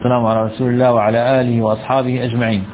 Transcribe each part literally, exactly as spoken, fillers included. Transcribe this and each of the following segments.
السلام على رسول الله وعلى آله وأصحابه أجمعين.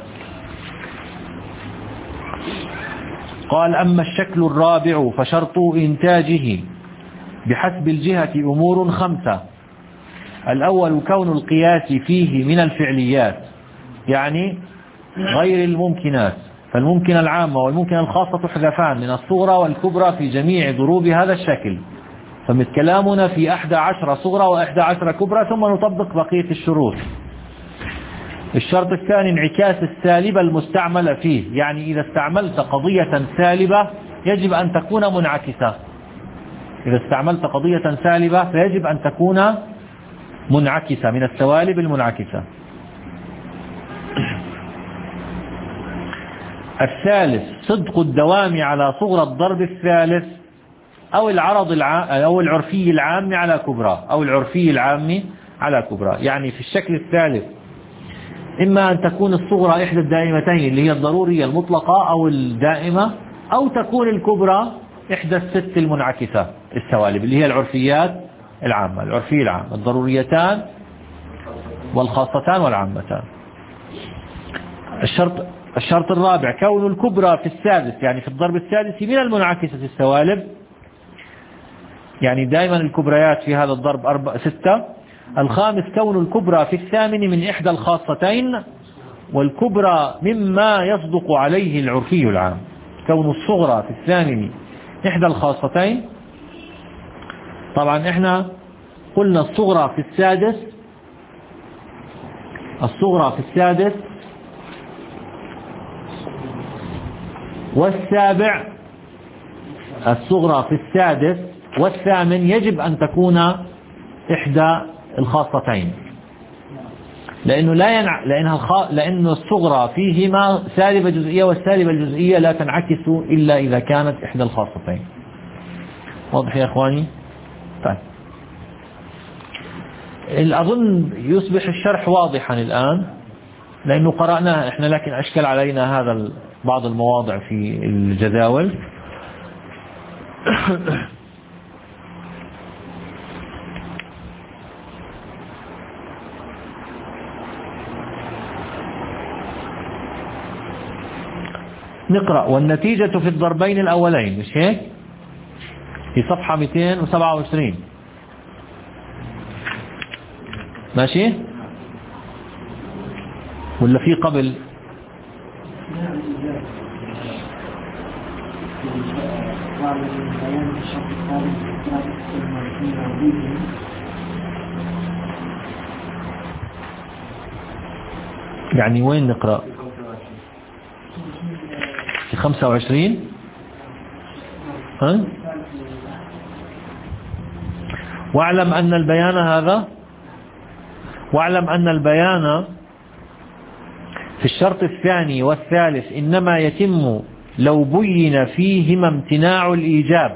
قال: أما الشكل الرابع فشرط إنتاجه بحسب الجهة أمور خمسة. الأول كون القياس فيه من الفعليات، يعني غير الممكنات، فالممكنة العامة والممكنة الخاصة تحذفان من الصغرى والكبرى في جميع ضروب هذا الشكل. فمثل كلامنا في أحد عشر صغرى وأحد عشر كبرى، ثم نطبق بقية الشروط. الشرط الثاني انعكاس السالبة المستعملة فيه، يعني إذا استعملت قضية سالبة يجب أن تكون منعكسة. إذا استعملت قضية سالبة فيجب أن تكون منعكسة، من السوالب المنعكسة. الثالث صدق الدوام على صغرى الضرب الثالث أو العرض العام أو العرفي العام على كبرى، أو العرفي العام على كبرى. يعني في الشكل الثالث إما أن تكون الصغرى إحدى الدائمتين اللي هي الضرورية المطلقة أو الدائمة، أو تكون الكبرى إحدى الست المنعكسة السوالب اللي هي العرفيات العامة، العرفي العام، الضروريتان والخاصتان والعامتان. الشرط الشرط الرابع كون الكبرى في السادس، يعني في الضرب السادس، من المنعكسة السوالب، يعني دائما الكبريات في هذا الضرب أربعة ستة. الخامس كون الكبرى في الثامن من إحدى الخاصتين، والكبرى مما يصدق عليه العرفي العام. كون الصغرى في الثامن إحدى الخاصتين، طبعا احنا قلنا الصغرى في السادس، الصغرى في السادس والسابع، الصغرى في السادس والثامن يجب أن تكون إحدى الخاصتين، لأنه لا ينع... لأنها الخ... لأن الصغرى فيهما سالبة جزئية، والسالبة الجزئية لا تنعكس إلا إذا كانت إحدى الخاصتين. واضح يا إخواني؟ طيب، أظن يصبح الشرح واضحا الآن لأنه قرأناه إحنا، لكن أشكل علينا هذا بعض المواضع في الجداول. نقرأ: والنتيجة في الضربين الأولين، مش هيك؟ في صفحة مئتين وسبعة وعشرين، ماشي؟ ولا في قبل؟ يعني وين نقرأ؟ في خمسة وعشرين. ها؟ واعلم أن البيان هذا واعلم أن البيان في الشرط الثاني والثالث إنما يتم لو بين فيهما امتناع الإيجاب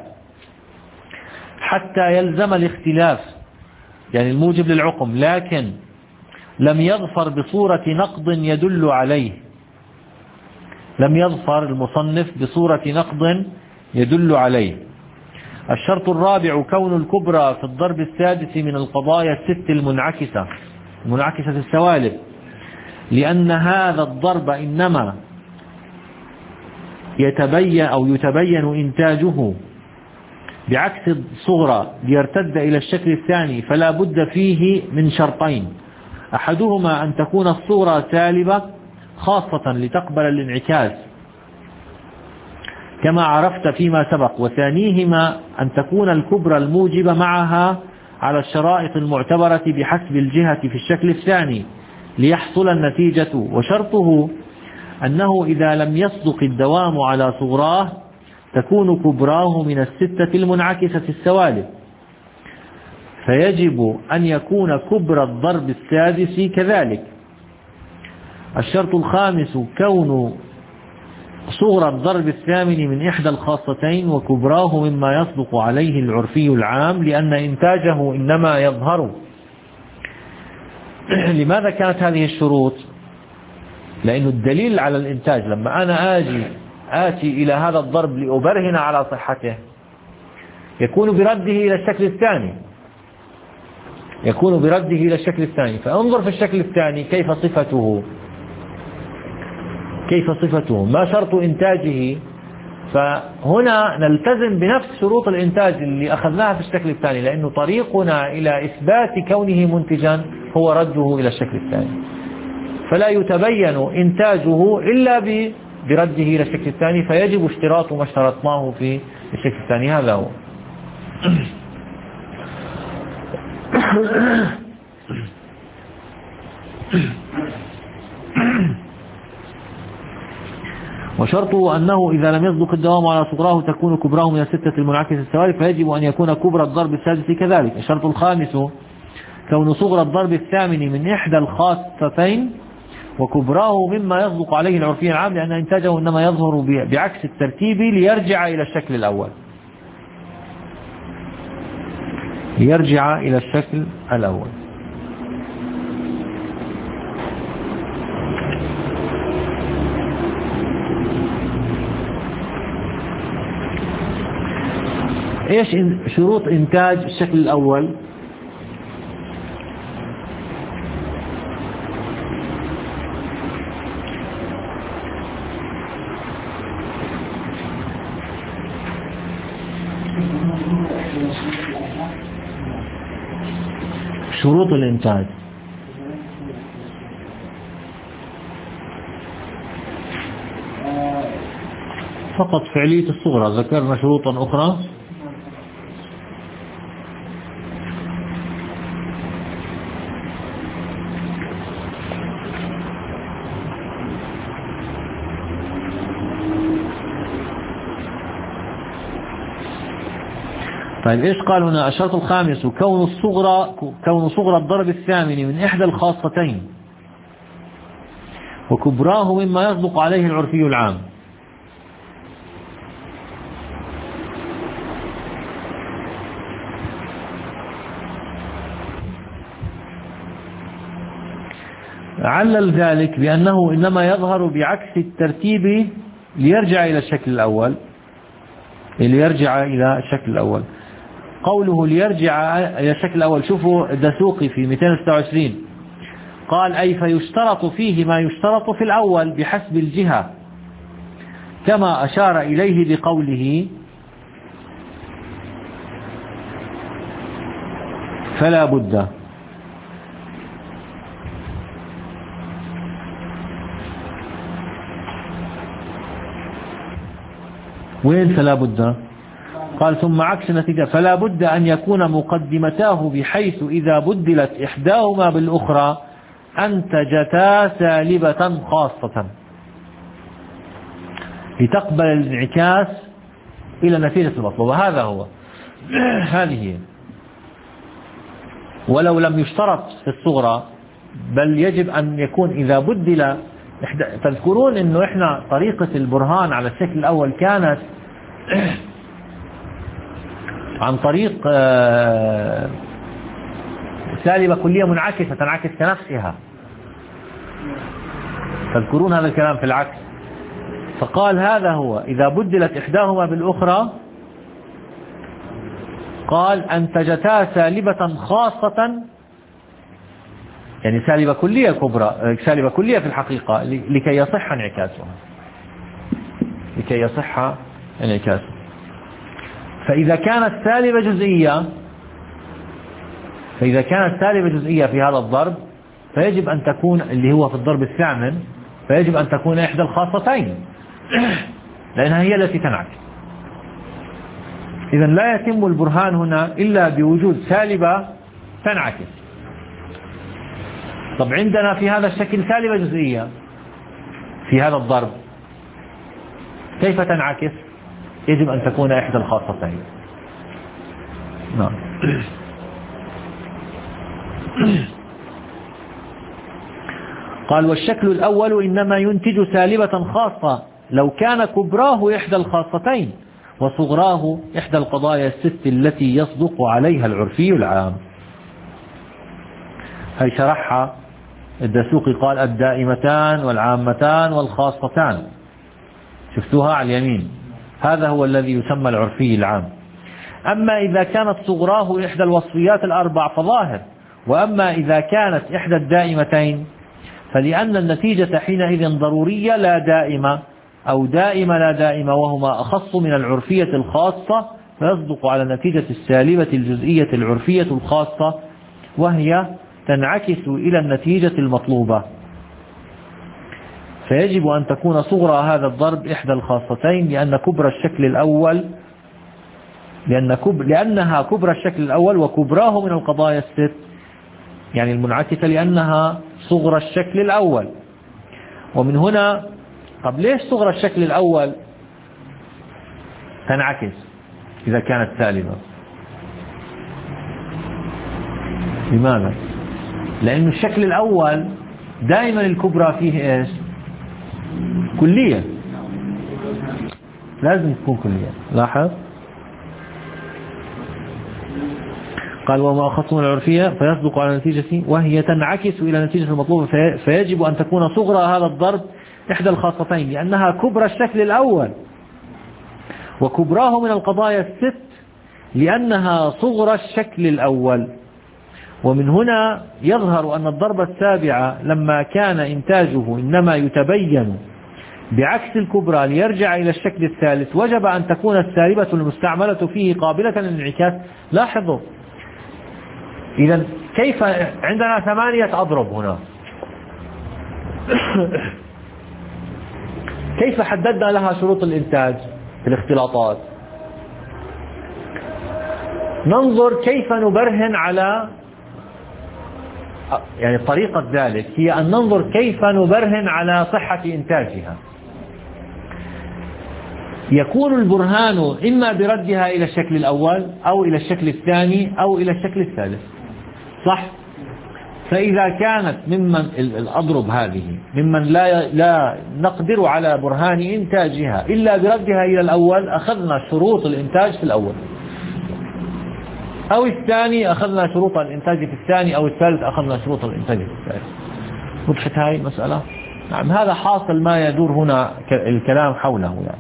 حتى يلزم الاختلاف، يعني الموجب للعقم، لكن لم يظفر بصورة نقض يدل عليه. لم يظفر المصنف بصورة نقض يدل عليه. الشرط الرابع كون الكبرى في الضرب السادس من القضايا الست المنعكسة منعكسة السوالب، لأن هذا الضرب إنما يتبين أو يتبين إنتاجه بعكس الصغرى ليرتد إلى الشكل الثاني، فلا بد فيه من شرطين: أحدهما أن تكون الصغرى سالبة خاصة لتقبل الانعكاس كما عرفت فيما سبق، وثانيهما أن تكون الكبرى الموجبة معها على الشرائط المعتبرة بحسب الجهة في الشكل الثاني ليحصل النتيجة. وشرطه أنه إذا لم يصدق الدوام على صغراه تكون كبراه من الستة المنعكسة السوالب، فيجب أن يكون كبرى الضرب السادس كذلك. الشرط الخامس كون صغرى الضرب الثامن من إحدى الخاصتين وكبراه مما يصدق عليه العرفي العام، لأن إنتاجه إنما يظهر. لماذا كانت هذه الشروط؟ لأن الدليل على الإنتاج لما أنا آجي آتي إلى هذا الضرب لأبرهن على صحته يكون برده إلى الشكل الثاني، يكون برده إلى الشكل الثاني. فانظر في الشكل الثاني كيف صفته كيف صفته ما شرط إنتاجه. فهنا نلتزم بنفس شروط الإنتاج اللي أخذناها في الشكل الثاني، لأنه طريقنا إلى إثبات كونه منتجا هو رده إلى الشكل الثاني، فلا يتبين إنتاجه إلا برده إلى الشكل الثاني، فيجب اشتراط ما اشترطناه في الشكل الثاني. هذا هو. وشرطه أنه إذا لم يصدق الدوام على صغراه تكون كبراه من الستة المنعكسة السوالف، فيجب أن يكون كبرى الضرب السادس كذلك. الشرط الخامس كون صغر الضرب الثامن من إحدى الخاصتين وكبراه مما يصدق عليه العرفي العام، لأن إنتاجه إنما يظهر بعكس الترتيب ليرجع إلى الشكل الأول ليرجع إلى الشكل الأول. إيش شروط إنتاج الشكل الأول؟ شروط الإنتاج فقط فعلية الصغرى. ذكرنا شروطا أخرى. طيب إيش قال هنا؟ الشرط الخامس كون الصغرى كون صغرى الضرب الثامن من إحدى الخاصتين وكبراه مما يصدق عليه العرفي العام. علل ذلك بأنه إنما يظهر بعكس الترتيب ليرجع إلى الشكل الأول ليرجع إلى الشكل الأول. قوله ليرجع إلى الشكل الأول، شوفوا الدسوقي في مئتين وستة وعشرين قال أي فيشترط فيه ما يشترط في الأول بحسب الجهة، كما أشار إليه بقوله فلا بد. وين فلا بد؟ قال ثم عكس نتيجة فلا بد أن يكون مقدمتاه بحيث إذا بدلت إحداهما بالأخرى أنتجتا سالبة خاصة لتقبل الانعكاس إلى نتيجة المطلوبة. هذا هو هذه. ولو لم يشترط في الصغرى بل يجب أن يكون إذا بدل. تذكرون أنه إحنا طريقة البرهان على الشكل الأول كانت عن طريق سالبة كلية منعكسة تنعكس كنفسها. تذكرون هذا الكلام في العكس. فقال هذا هو إذا بدلت إحداهما بالأخرى قال أنتجتا سالبة خاصة، يعني سالبة كلية كبرى، سالبة كلية في الحقيقة لكي يصح انعكاسها لكي يصح انعكاسها. فإذا كانت سالبة جزئية فإذا كانت سالبة جزئية في هذا الضرب فيجب أن تكون اللي هو في الضرب الثامن فيجب أن تكون إحدى الخاصتين لأنها هي التي تنعكس. إذن لا يتم البرهان هنا إلا بوجود سالبة تنعكس. طب عندنا في هذا الشكل سالبة جزئية في هذا الضرب، كيف تنعكس؟ يجب أن تكون إحدى الخاصتين. نعم. قال والشكل الأول إنما ينتج سالبة خاصة لو كان كبراه إحدى الخاصتين وصغراه إحدى القضايا الست التي يصدق عليها العرفي العام. هي شرحها الدسوقي قال الدائمتان والعامتان والخاصتان، شفتوها على اليمين. هذا هو الذي يسمى العرفي العام. أما إذا كانت صغراه إحدى الوصفيات الأربع فظاهر، وأما إذا كانت إحدى الدائمتين فلأن النتيجة حينئذ ضرورية لا دائمة، أو دائمة لا دائمة، وهما أخص من العرفية الخاصة، فيصدق على النتيجة السالبة الجزئية العرفية الخاصة، وهي تنعكس إلى النتيجة المطلوبة. فيجب أن تكون صغرى هذا الضرب إحدى الخاصتين، لأن كبرى الشكل الأول لأن كب لأنها كبرى الشكل الأول، وكبراه من القضايا الست يعني المنعكسة لأنها صغرى الشكل الأول. ومن هنا، طب ليش صغرى الشكل الأول تنعكس إذا كانت سالبة؟ لماذا؟ لأن الشكل الأول دائما الكبرى فيه إيش؟ كلية، لازم تكون كلية. لاحظ قال وما أخص من العرفية فيصدق على نتيجة، وهي تنعكس إلى النتيجة المطلوبة. فيجب أن تكون صغرى هذا الضرب إحدى الخاصتين، لأنها كبرى الشكل الأول، وكبراه من القضايا الست لأنها صغرى الشكل الأول. ومن هنا يظهر أن الضربة السابعة لما كان إنتاجه إنما يتبين بعكس الكبرى ليرجع إلى الشكل الثالث، وجب أن تكون السالبة المستعملة فيه قابلة للانعكاس. لاحظوا إذا كيف عندنا ثمانية أضرب هنا كيف حددنا لها شروط الإنتاج في الاختلاطات؟ ننظر كيف نبرهن على، يعني طريقة ذلك هي أن ننظر كيف نبرهن على صحة إنتاجها. يكون البرهان إما بردها إلى الشكل الأول أو إلى الشكل الثاني أو إلى الشكل الثالث، صح؟ فإذا كانت ممن الأضرب هذه ممن لا لا نقدر على برهان إنتاجها إلا بردها إلى الأول، أخذنا شروط الإنتاج في الأول، أو الثاني أخذنا شروط الإنتاج في الثاني، أو الثالث أخذنا شروط الإنتاج في الثالث. وضحت هاي المسألة؟ نعم، هذا حاصل ما يدور هنا الكلام حوله يعني.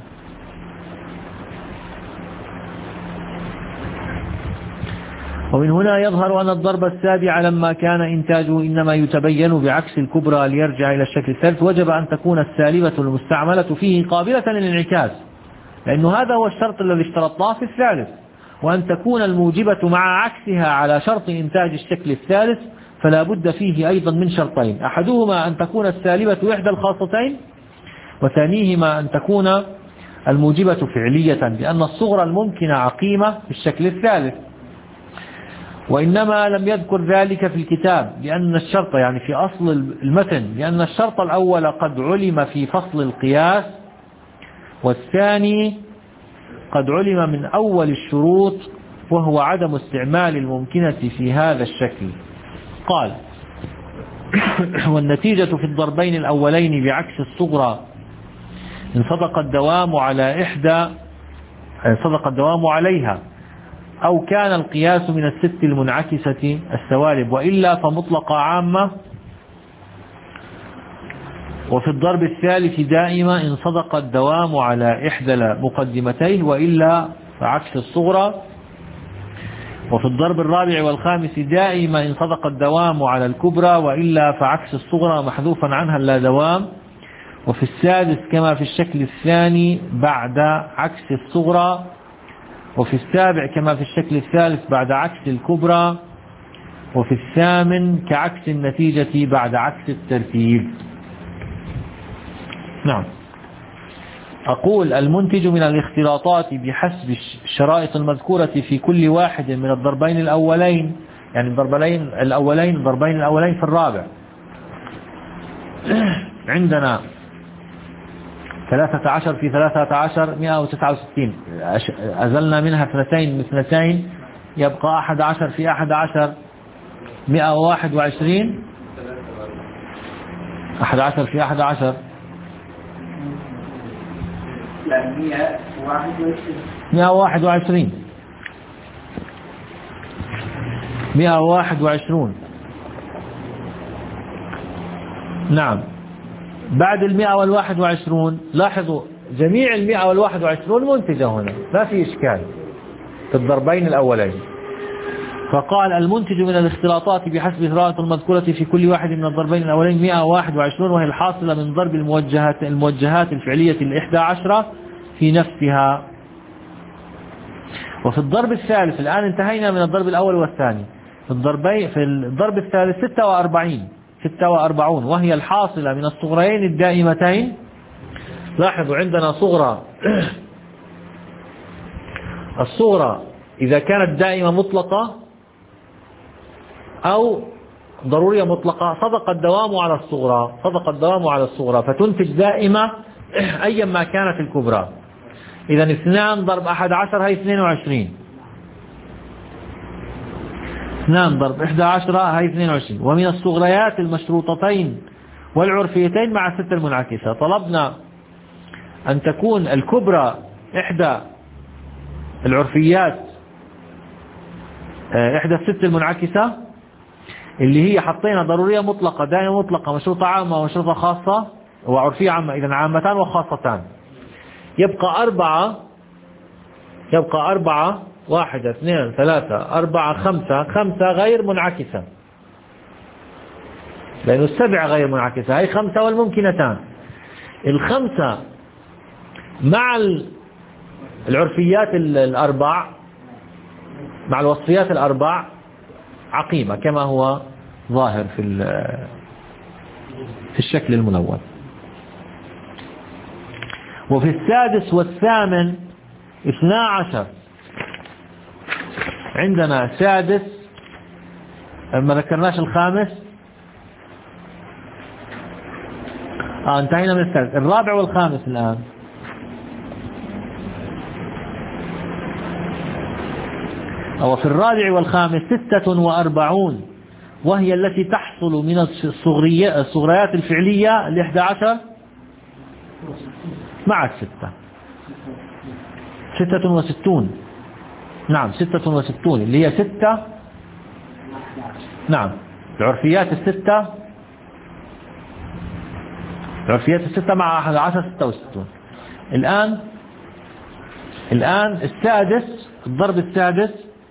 ومن هنا يظهر أن الضربة السابعة لما كان إنتاجه إنما يتبين بعكس الكبرى ليرجع إلى الشكل الثالث، وجب أن تكون السالبة المستعملة فيه قابلة للانعكاس، لأنه هذا هو الشرط الذي اشترطناه في الثالث، وأن تكون الموجبة مع عكسها على شرط إنتاج الشكل الثالث، فلا بد فيه أيضا من شرطين: أحدهما أن تكون السالبة إحدى الخاصتين، وثانيهما أن تكون الموجبة فعلية، لأن الصغرى الممكنة عقيمة في الشكل الثالث. وإنما لم يذكر ذلك في الكتاب لأن الشرط، يعني في أصل المتن، لأن الشرط الأول قد علم في فصل القياس، والثاني قد علم من أول الشروط، وهو عدم استعمال الممكنة في هذا الشكل. قال والنتيجة في الضربين الأولين بعكس الصغرى إن صدق الدوام على إحدى إن صدق الدوام عليها، أو كان القياس من الست المنعكسة السوالب، وإلا فمطلقة عامة. وفي الضرب الثالث دائما إن صدق الدوام على إحدى مقدمتيه، وإلا فعكس الصغرى. وفي الضرب الرابع والخامس دائما إن صدق الدوام على الكبرى، وإلا فعكس الصغرى محذوفا عنها اللا دوام. وفي السادس كما في الشكل الثاني بعد عكس الصغرى. وفي السابع كما في الشكل الثالث بعد عكس الكبرى. وفي الثامن كعكس النتيجة بعد عكس الترتيب. نعم. أقول المنتج من الاختلاطات بحسب الشرائط المذكورة في كل واحد من الضربين الأولين، يعني الضربين الأولين الضربين الأولين في الرابع عندنا ثلاثة عشر في ثلاثة عشر مئة وتسعة وستين، أزلنا منها اثنتين باثنتين، يبقى أحد عشر في أحد عشر مئة وواحد وعشرين، أحد عشر في أحد عشر مئة وواحد وعشرين مئة وواحد وعشرون. نعم. بعد المئة والواحد وعشرون لاحظوا جميع المئة والواحد وعشرون منتجة هنا، ما في إشكال في الضربين الأولين. فقال المنتج من الاختلاطات بحسب القراءة المذكورة في كل واحد من الضربين الأولين مئة وواحد وعشرون، وهي الحاصلة من ضرب الموجهات الموجهات الفعلية الإحدى عشرة في نفسها. وفي الضرب الثالث الآن انتهينا من الضرب الأول والثاني، في الضربين في الضرب الثالث ستة وأربعين ستة وأربعون وهي الحاصلة من الصغريين الدائمتين. لاحظوا عندنا صغرى الصغرى إذا كانت دائمة مطلقة أو ضرورية مطلقة صدق الدوام على الصغرى صدق الدوام على الصغرى فتنتج دائمة أيا ما كانت الكبرى. إذا اثنان ضرب أحد عشر هي اثنين وعشرين، اثنان ضرب إحدى عشرة هي اثنين وعشرين. ومن الصغريات المشروطتين والعرفيتين مع الستة المنعكسة طلبنا أن تكون الكبرى إحدى العرفيات إحدى الست المنعكسة اللي هي حطينا ضرورية مطلقة دائمة مطلقة مشروطة عامة ومشروطة خاصة وعرفية عامة، إذا عامتان وخاصتان. يبقى أربعة يبقى أربعة واحدة اثنين ثلاثة أربعة خمسة خمسة غير منعكسة، لأنه السبع غير منعكسة، هي خمسة والممكنتان. الخمسة مع العرفيات الأربع مع الوصفيات الأربع عقيمة كما هو ظاهر في في الشكل الملون. وفي السادس والثامن اثنا عشر عندنا سادس، ما ذكرناش الخامس، آه انتهينا من السادس. الرابع والخامس الآن أو في الرابع والخامس ستة وأربعون وهي التي تحصل من الصغريات الفعلية الإحدى عشر مع الستة، ستة وستون. نعم ستة وستون اللي هي ستة، نعم العرفيات الستة العرفيات الستة مع أحد عشر ستة وستون. الآن الآن السادس الضرب السادس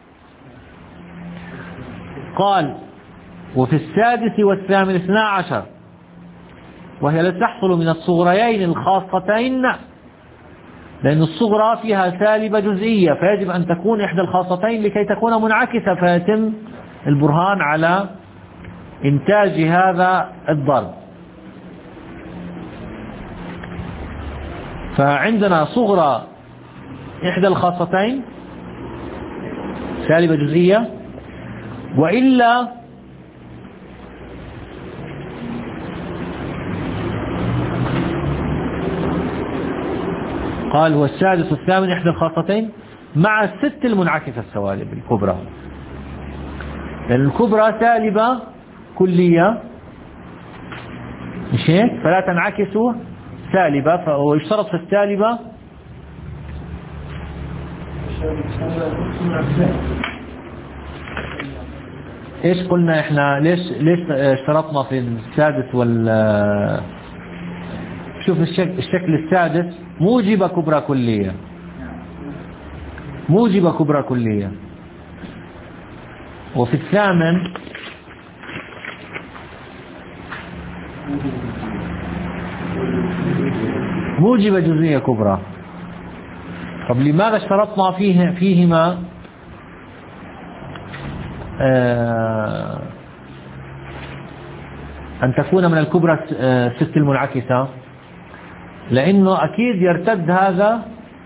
قال وفي السادس والثامن اثنا عشر وهي التي تحصل من الصغريين الخاصتين، لأن الصغرى فيها سالبة جزئية فيجب أن تكون إحدى الخاصتين لكي تكون منعكسة فيتم البرهان على إنتاج هذا الضرب. فعندنا صغرى إحدى الخاصتين سالبة جزئية، وإلا قال هو السادس والثامن إحدى الخاصتين مع الست المنعكسة السوالب الكبرى، لأن الكبرى سالبة كلية مش هيك فلا تنعكس سالبة، ويشترط في السالبة ايش قلنا احنا ليش ليش اشترطنا في السادس وال شوف الشكل, الشكل السادس موجبة كبرى كلية موجبة كبرى كلية، وفي الثامن موجبة جزئية كبرى. طب لماذا اشترطنا فيه فيهما آه أن تكون من الكبرى الست المنعكسة؟ لأنه أكيد يرتد هذا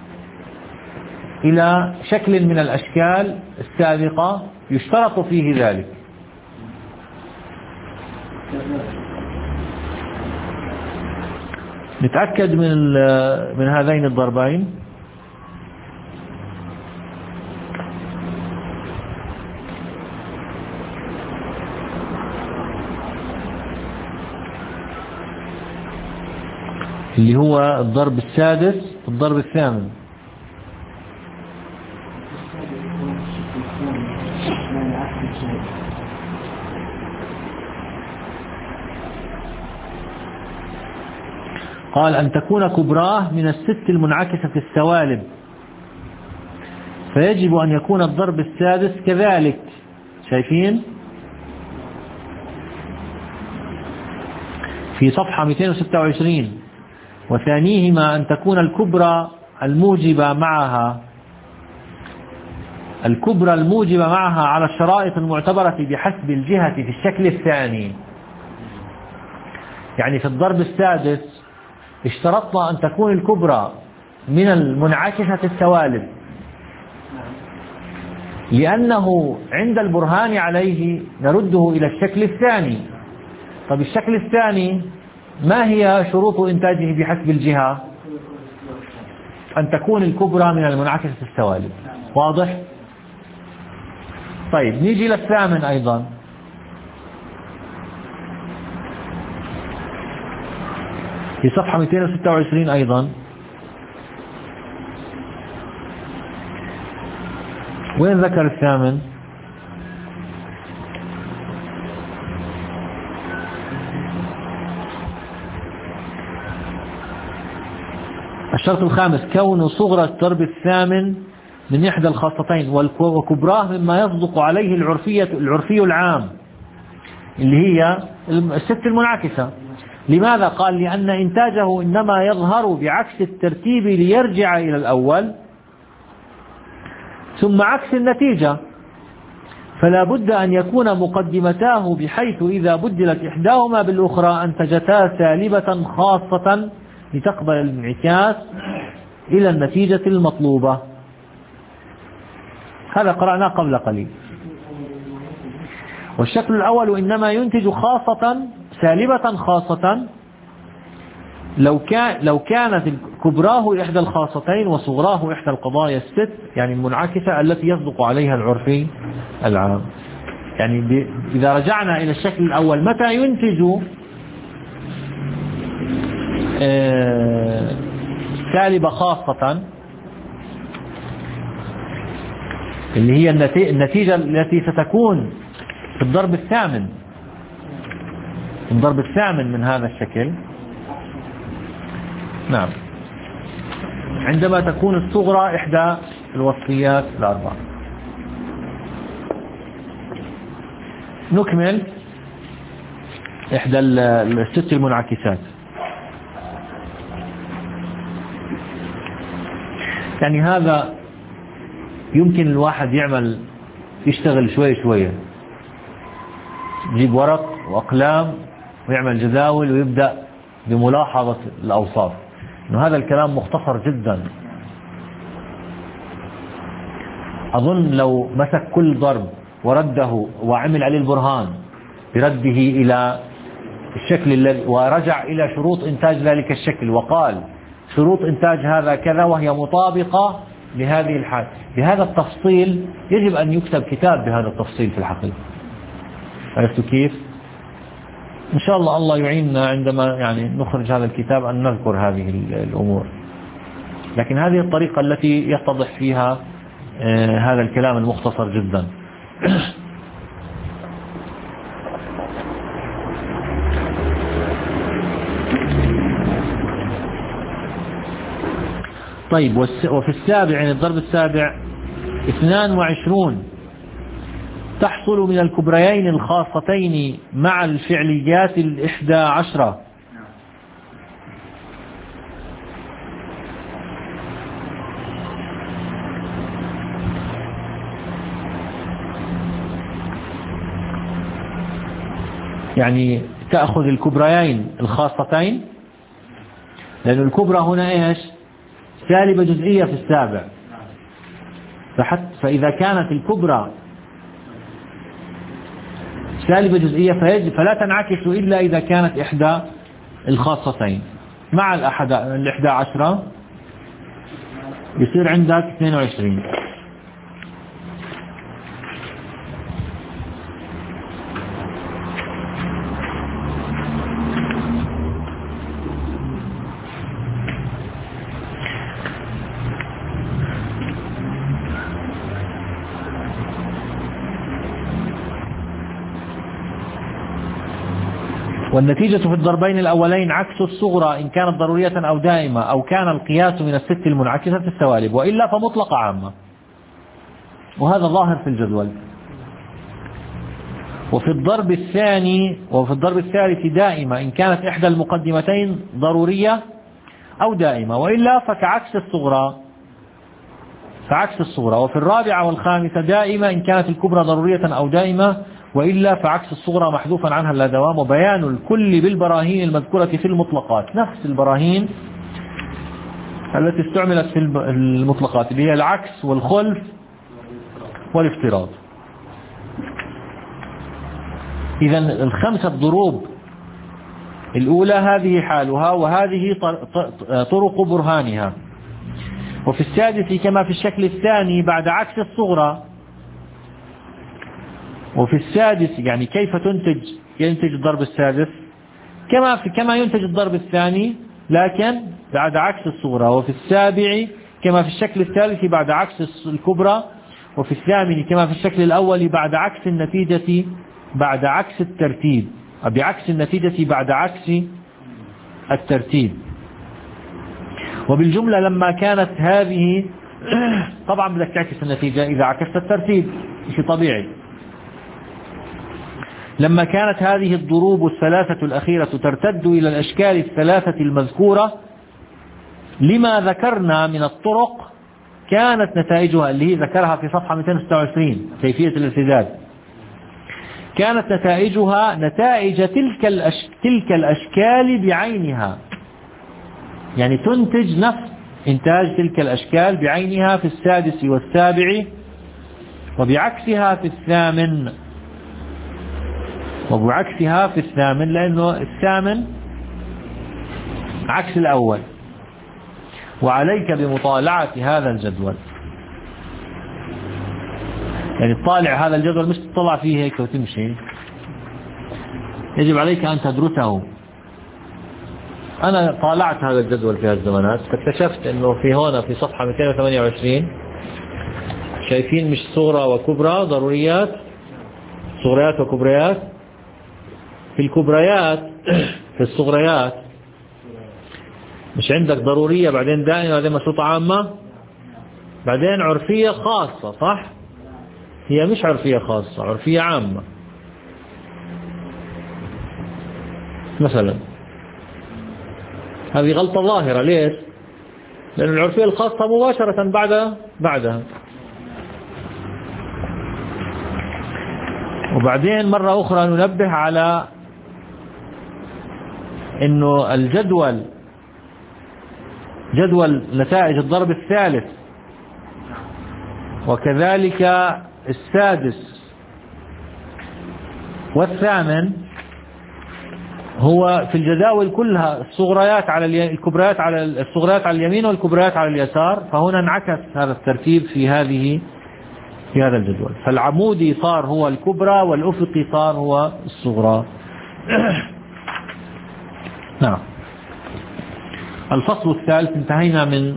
إلى شكل من الأشكال السابقة يشترط فيه ذلك. نتأكد من من هذين الضربين. اللي هو الضرب السادس والضرب الثامن. قال أن تكون كبراه من الست المنعكسة في السوالب، فيجب أن يكون الضرب السادس كذلك شايفين في صفحة مئتين وستة وعشرين، وثانيهما أن تكون الكبرى الموجبة معها الكبرى الموجبة معها على الشرائط المعتبرة بحسب الجهة في الشكل الثاني. يعني في الضرب السادس اشترطنا أن تكون الكبرى من المنعكسة السوالب، لأنه عند البرهان عليه نرده إلى الشكل الثاني. طب الشكل الثاني ما هي شروط إنتاجه بحسب الجهة؟ أن تكون الكبرى من المنعكسة السوالب. واضح؟ طيب نيجي للثامن أيضا. في صفحة مئتين وستة وعشرين أيضا، وين ذكر الثامن؟ الشرط الخامس كون صغرى الضرب الثامن من إحدى الخاصتين وكبراه مما يصدق عليه العرفية العرفي العام اللي هي الست المنعكسة. لماذا؟ قال لأن إنتاجه إنما يظهر بعكس الترتيب ليرجع إلى الأول ثم عكس النتيجة، فلا بد أن يكون مقدمتاه بحيث إذا بدلت إحداهما بالأخرى أنتجتا سالبة خاصة لتقبل الانعكاس إلى النتيجة المطلوبة. هذا قرأناه قبل قليل. والشكل الأول إنما ينتج خاصة سالبة خاصة لو كان لو كانت كبراه إحدى الخاصتين وصغراه إحدى القضايا الست، يعني المنعكسة التي يصدق عليها العرفي العام. يعني إذا رجعنا إلى الشكل الأول، متى ينتج آه سالبة خاصة اللي هي النتيجة التي ستكون في الضرب الثامن الضرب الثامن من هذا الشكل. نعم، عندما تكون الصغرى إحدى الوصفيات الأربعة. نكمل إحدى الست المنعكسات. يعني هذا يمكن الواحد يعمل يشتغل شوي شوية، يجيب ورق وأقلام ويعمل جداول ويبدأ بملاحظة الأوصاف. إنه هذا الكلام مختصر جدا. أظن لو مسك كل ضرب ورده وعمل عليه البرهان برده إلى الشكل الذي ورجع إلى شروط إنتاج ذلك الشكل وقال شروط إنتاج هذا كذا وهي مطابقة لهذه الحالة بهذا التفصيل، يجب أن يكتب كتاب بهذا التفصيل في الحقيقة. عرفتوا كيف؟ إن شاء الله الله يعيننا عندما يعني نخرج هذا الكتاب أن نذكر هذه الأمور. لكن هذه الطريقة التي يتضح فيها آه هذا الكلام المختصر جدا. طيب، وفي السابع يعني الضرب السابع اثنان وعشرون تحصل من الكبريين الخاصتين مع الفعليات الإحدى عشرة. يعني تأخذ الكبريين الخاصتين، لأن الكبرى هنا إيش؟ سالبة جزئية في السابع، فحتى فإذا كانت الكبرى سالبة جزئية فلا تنعكس إلا إذا كانت إحدى الخاصتين مع الإحدى عشرة، يصير عندك اثنين وعشرين. والنتيجة في الضربين الأولين عكس الصغرى إن كانت ضرورية أو دائمة، أو كان القياس من الست المنعكسة في السوالب، وإلا فمطلقة عامة. وهذا ظاهر في الجدول. وفي الضرب الثاني وفي الضرب الثالث دائمة إن كانت إحدى المقدمتين ضرورية أو دائمة، وإلا فكعكس الصغرى فعكس الصغرى. وفي الرابعة والخامسة دائمة إن كانت الكبرى ضرورية أو دائمة، وإلا فعكس الصغرى محذوفا عنها لا دوام. وبيان الكل بالبراهين المذكورة في المطلقات، نفس البراهين التي استعملت في المطلقات اللي هي العكس والخلف والافتراض. إذا الخمسة ضروب الأولى هذه حالها وهذه طرق برهانها. وفي السادس كما في الشكل الثاني بعد عكس الصغرى. وفي السادس يعني كيف تنتج ينتج الضرب السادس كما في كما ينتج الضرب الثاني لكن بعد عكس الصغرى. وفي السابع كما في الشكل الثالث بعد عكس الكبرى. وفي الثامن كما في الشكل الأول بعد عكس النتيجة بعد عكس الترتيب، بعكس النتيجة بعد عكس الترتيب. وبالجملة لما كانت هذه طبعا بدك تعكس النتيجة إذا عكست الترتيب، شيء طبيعي. لما كانت هذه الضروب الثلاثة الأخيرة ترتد إلى الأشكال الثلاثة المذكورة لما ذكرنا من الطرق، كانت نتائجها اللي هي ذكرها في صفحة مئتين وستة وعشرين كيفية الارتداد، كانت نتائجها نتائج تلك الأش... تلك الأشكال بعينها، يعني تنتج نفس إنتاج تلك الأشكال بعينها في السادس والسابع، وبعكسها في الثامن وبعكسها في الثامن لأنه الثامن عكس الأول. وعليك بمطالعة هذا الجدول، يعني تطالع هذا الجدول مش تطلع فيه هيك وتمشي، يجب عليك أن تدرسه. أنا طالعت هذا الجدول في هالزمانات فاكتشفت أنه في هنا في صفحة مئتين وثمانية وعشرين شايفين مش صغرى وكبرى ضروريات، صغريات وكبريات. في الكبريات في الصغريات مش عندك ضرورية بعدين دائمة بعدين مشروطة عامة بعدين عرفية خاصة، صح؟ هي مش عرفية خاصة، عرفية عامة. مثلا هذه غلطة ظاهرة، ليش؟ لأن العرفية الخاصة مباشرة بعد بعدها. وبعدين مرة أخرى ننبه على إنه الجدول جدول نتائج الضرب الثالث وكذلك السادس والثامن هو في الجداول كلها الصغريات على الي... الكبريات على الصغريات على اليمين والكبريات على اليسار، فهنا انعكس هذا الترتيب في هذه في هذا الجدول. فالعمودي صار هو الكبرى والأفقي صار هو الصغرى. نعم. الفصل الثالث انتهينا من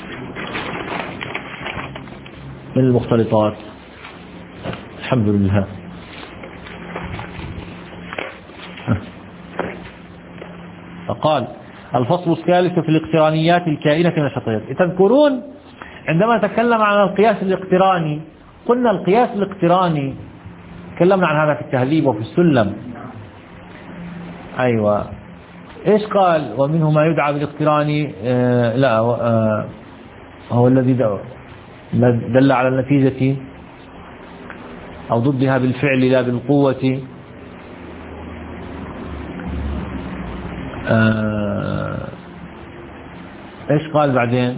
من المختلطات الحمد لله. فقال الفصل الثالث في الاقترانيات الكائنة من الشرطيات. تذكرون عندما تكلم عن القياس الاقتراني قلنا القياس الاقتراني تكلمنا عن هذا في التهذيب وفي السلم. أيوة، إيش قال؟ ومنه ما يدعى بالاقتراني آه لا آه هو الذي دل على النتيجة أو ضدها بالفعل لا بالقوة. آه إيش قال بعدين؟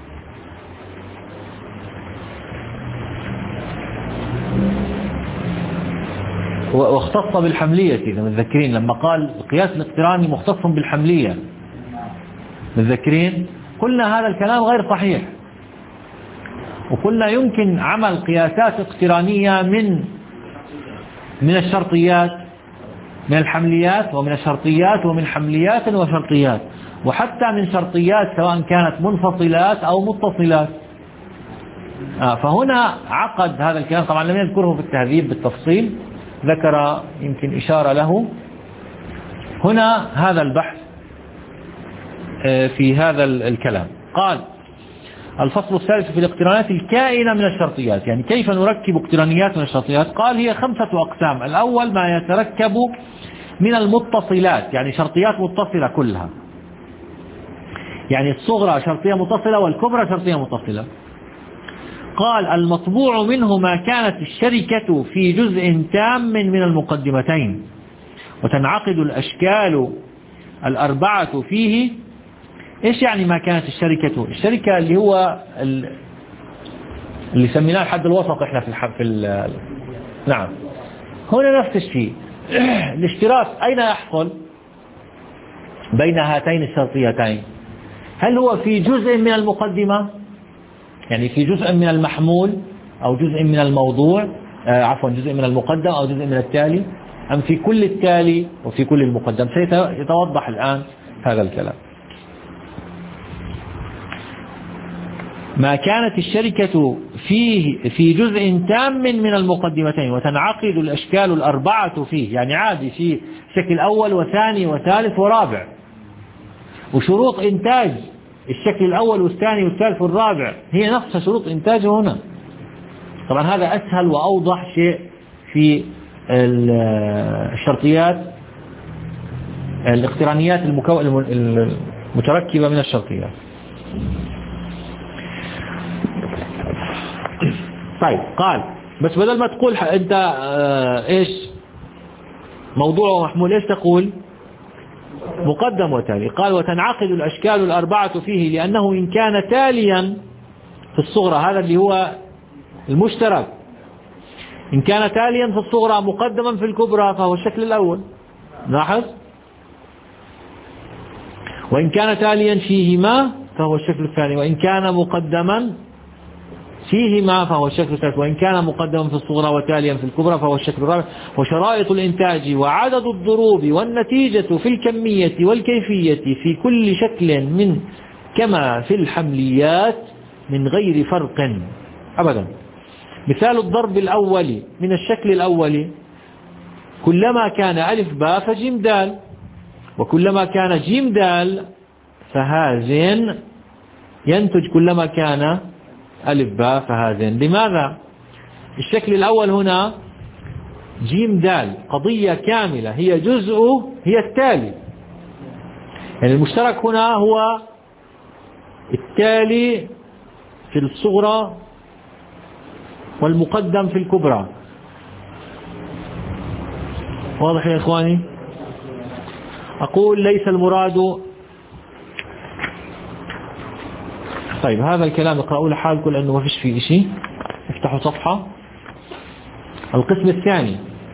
واختص بالحملية إذا متذكرين لما قال القياس الاقتراني مختص بالحملية، متذكرين؟ قلنا هذا الكلام غير صحيح، وقلنا يمكن عمل قياسات اقترانية من من الشرطيات، من الحمليات ومن الشرطيات ومن حمليات وشرطيات، وحتى من شرطيات سواء كانت منفصلات أو متصلات. آه فهنا عقد هذا الكلام، طبعا لم يذكره في التهذيب بالتفصيل، ذكر يمكن إشارة له هنا هذا البحث في هذا الكلام. قال الفصل الثالث في الاقترانات الكائنة من الشرطيات، يعني كيف نركب اقترانيات من الشرطيات. قال هي خمسة أقسام. الأول ما يتركب من المتصلات، يعني شرطيات متصلة كلها، يعني الصغرى شرطية متصلة والكبرى شرطية متصلة. قال المطبوع منه ما كانت الشركة في جزء تام من المقدمتين وتنعقد الأشكال الأربعة فيه. إيش يعني ما كانت الشركة؟ الشركة اللي هو اللي سميناه الحد الوسط إحنا في الحد في ال نعم. هنا نفس الشيء. الاشتراك أين يحصل بين هاتين الشرطيتين؟ هل هو في جزء من المقدمة، يعني في جزء من المحمول أو جزء من الموضوع، آه عفوا جزء من المقدم أو جزء من التالي، أم في كل التالي وفي كل المقدم؟ سيتوضح الآن هذا الكلام. ما كانت الشركة فيه في جزء تام من المقدمتين وتنعقد الأشكال الأربعة فيه، يعني عادي في شكل أول وثاني وثالث ورابع، وشروط إنتاج الشكل الأول والثاني والثالث والرابع هي نفس شروط إنتاجه هنا. طبعا هذا أسهل وأوضح شيء في الشرطيات الاقترانيات المتركبة من الشرطيات. طيب قال بس بدل ما تقول أنت آه إيش موضوع ومحمول، إيش تقول؟ مقدم وتالي. قال وتنعقد الأشكال الأربعة فيه لأنه إن كان تاليا في الصغرى، هذا اللي هو المشترك، إن كان تاليا في الصغرى مقدما في الكبرى فهو الشكل الأول، لاحظ، وإن كان تاليا فيهما فهو الشكل الثاني، وإن كان مقدما فيهما فهو الشكل الثالث، وإن كان مقدما في الصغرى وتاليا في الكبرى فهو الشكل الرابع. وشرائط الإنتاج وعدد الضروب والنتيجة في الكمية والكيفية في كل شكل من كما في الحمليات من غير فرق أبدا. مثال الضرب الأول من الشكل الأول كلما كان ألف باء فجيم دال، وكلما كان جيم دال فهازين ينتج كلما كان ألف باء فهازين. لماذا؟ الشكل الأول هنا جيم دال قضية كاملة، هي جزء هي التالي، يعني المشترك هنا هو التالي في الصغرى والمقدم في الكبرى. واضح يا إخواني؟ أقول ليس المراد. طيب هذا الكلام اقرأوا لحالكم لأنه ما فيش فيه شيء. افتحوا صفحة. القسم الثاني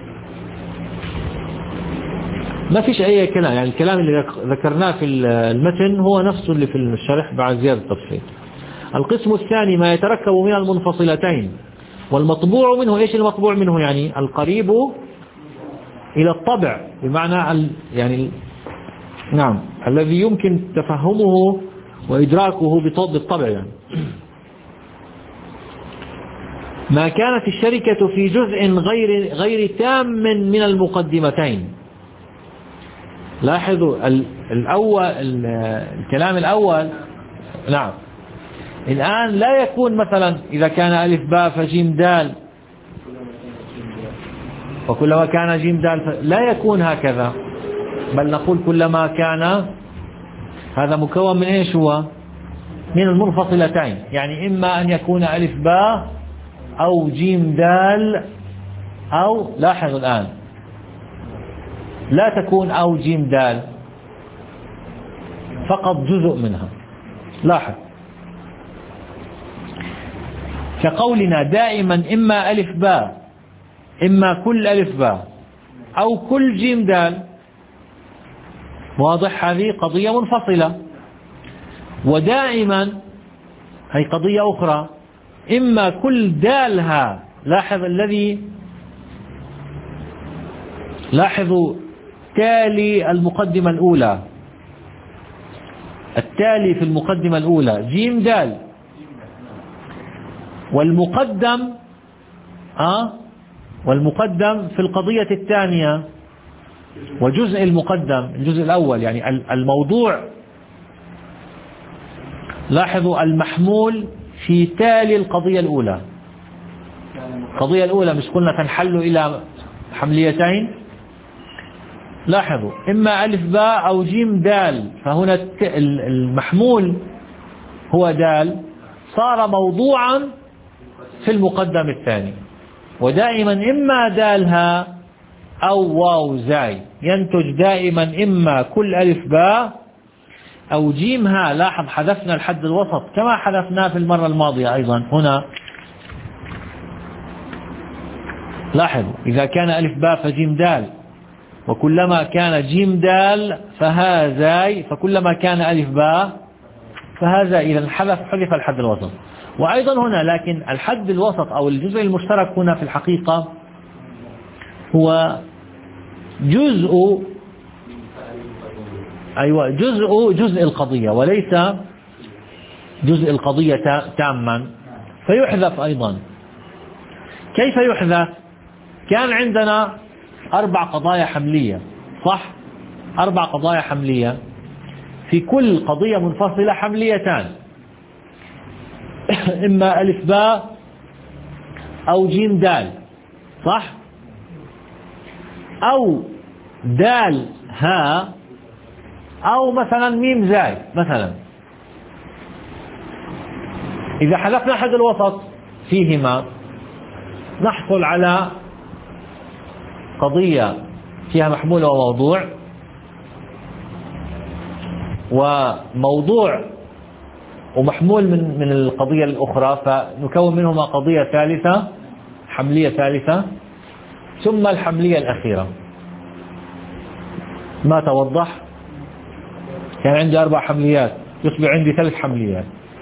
ما فيش أي كلام، يعني الكلام اللي ذكرناه في المتن هو نفسه اللي في الشرح بعد زيادة تفصيل. القسم الثاني ما يتركب من المنفصلتين والمطبوع منه. إيش المطبوع منه؟ يعني القريب إلى الطبع، بمعنى يعني نعم الذي يمكن تفهمه وإدراكه بالطبع. يعني ما كانت الشركة في جزء غير غير تام من المقدمتين. لاحظوا الأول الكلام الأول. نعم الآن لا يكون مثلا إذا كان ألف باء فجيم دال وكلما كان جيم دال، لا يكون هكذا، بل نقول كلما كان. هذا مكون من إيش هو؟ من المنفصلتين، يعني إما أن يكون ألف باء أو جيم دال، أو لاحظوا الآن لا تكون أو جيم دال، فقط جزء منها. لاحظ كقولنا دائما إما ألف باء إما كل ألف باء أو كل جيم دال. واضح؟ هذه قضية منفصلة. ودائما هي قضية أخرى، إما كل دالها. لاحظ الذي لاحظوا تالي المقدمة الأولى، التالي في المقدمة الأولى جيم دال، والمقدم آه والمقدم في القضية الثانية وجزء المقدم الجزء الأول، يعني الموضوع لاحظوا المحمول في تالي القضية الأولى. القضية الأولى مش قلنا تنحل إلى حمليتين؟ لاحظوا إما ألف باء أو جيم دال، فهنا المحمول هو دال صار موضوعا في المقدم الثاني، ودائما إما دالها أو واو زاي، ينتج دائما إما كل ألف باء أو جيم ها. لاحظ حذفنا الحد الوسط كما حذفناه في المرة الماضية أيضا. هنا لاحظوا إذا كان ألف باء فجيم دال، وكلما كان جيم دال فها زاي، فكلما كان ألف باء فهذا إذا حذف حذف الحد الوسط. وأيضا هنا لكن الحد الوسط أو الجزء المشترك هنا في الحقيقة هو جزء أيوة جزء جزء القضية وليس جزء القضية تاما، فيحذف أيضا. كيف يحذف؟ كان عندنا أربع قضايا حملية، صح؟ أربع قضايا حملية، في كل قضية منفصلة حمليتان، إما ألف باء أو جيم دال، صح؟ أو دال ها أو مثلا ميم زاي مثلا. إذا حذفنا حد الوسط فيهما نحصل على قضية فيها محمول وموضوع، وموضوع ومحمول من من القضية الأخرى، فنكون منهما قضية ثالثة حملية ثالثة، ثم الحملية الأخيرة. ما توضح؟ كان عندي أربع حمليات يصبح عندي ثلاث حمليات،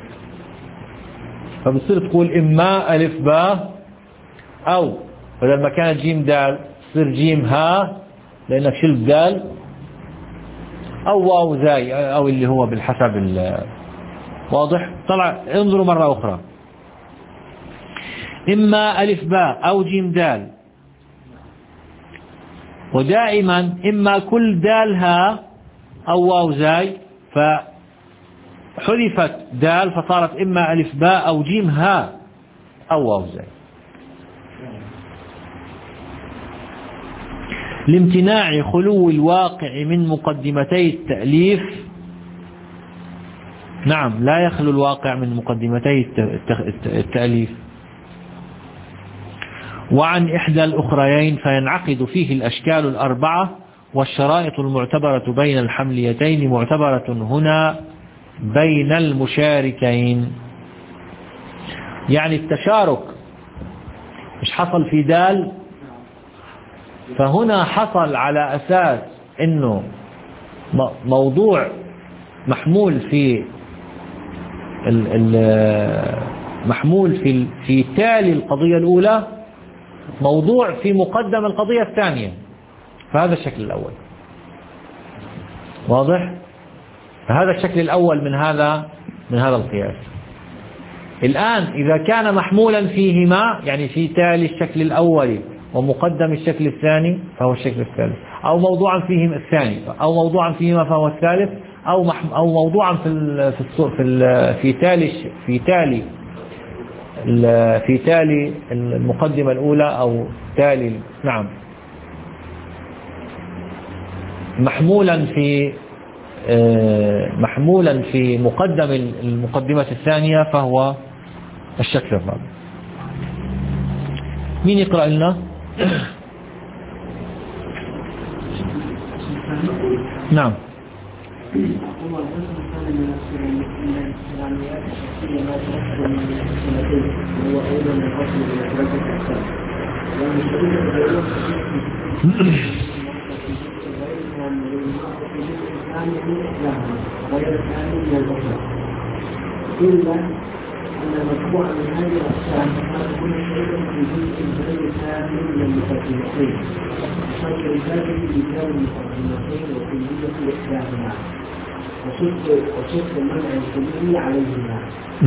فبتصير تقول إما ألف باء أو بدل ما كانت جيم دال تصير جيم ها لأنك شلت دال، أو واو زاي أو اللي هو بالحسب. واضح؟ طلع انظروا مرة أخرى، إما ألف باء أو جيم دال، ودائما إما كل دال ها أو واو زاي، فحذفت دال فصارت إما ألف باء أو جيم ها أو واو زاي. لامتناع خلو الواقع من مقدمتي التأليف. نعم لا يخلو الواقع من مقدمتي التأليف. وعن إحدى الأخريين فينعقد فيه الأشكال الأربعة، والشرائط المعتبرة بين الحمليتين معتبرة هنا بين المشاركين. يعني التشارك مش حصل في دال، فهنا حصل على أساس أنه موضوع محمول في محمول في في تالي القضية الأولى، موضوع في مقدم القضية الثانية، فهذا الشكل الأول. واضح؟ فهذا الشكل الأول من هذا من هذا القياس. الآن إذا كان محمولا فيهما، يعني في تالي الشكل الأول ومقدم الشكل الثاني، فهو الشكل الثالث، أو موضوعا فيهما الثاني، أو موضوعا فيهما فهو الثالث، أو أو موضوعا في ال في ال في ال في تالي في تالي في تالي المقدمة الأولى، أو تالي نعم محمولا في محمولا في مقدم المقدمة الثانية، فهو الشكل الرابع. مين يقرأ لنا؟ نعم. إلا أن مجموعة من هذه الأقسام تكون شيئا في جزء غير كامل من المقدمتين، وشرط الباب بكون المقدمتين وكلية إحداهما، وشرط المنع الكلي عليهما.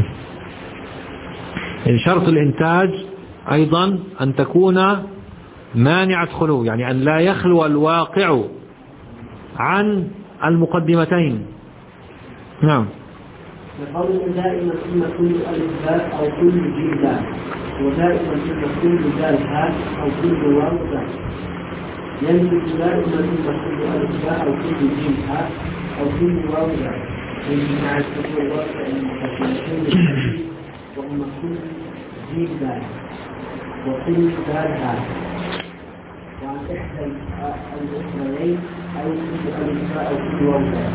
شرط الإنتاج أيضا أن تكون مانعة خلو، يعني أن لا يخلو الواقع عن المقدمتين. نعم. لقوله دائما إما كل ألف باء أو كل جيم دال، ودائما إما كل دال هاء أو كل واو دال. يلزم دائما إما كل ألف باء أو كل جيم هاء أو كل واو دال، مع التفسير الواقع المتكلمين وهم كل جيم دال وكل دال هاء، وعن إحدى الاثنين أو كل ألف باء أو كل واو دال.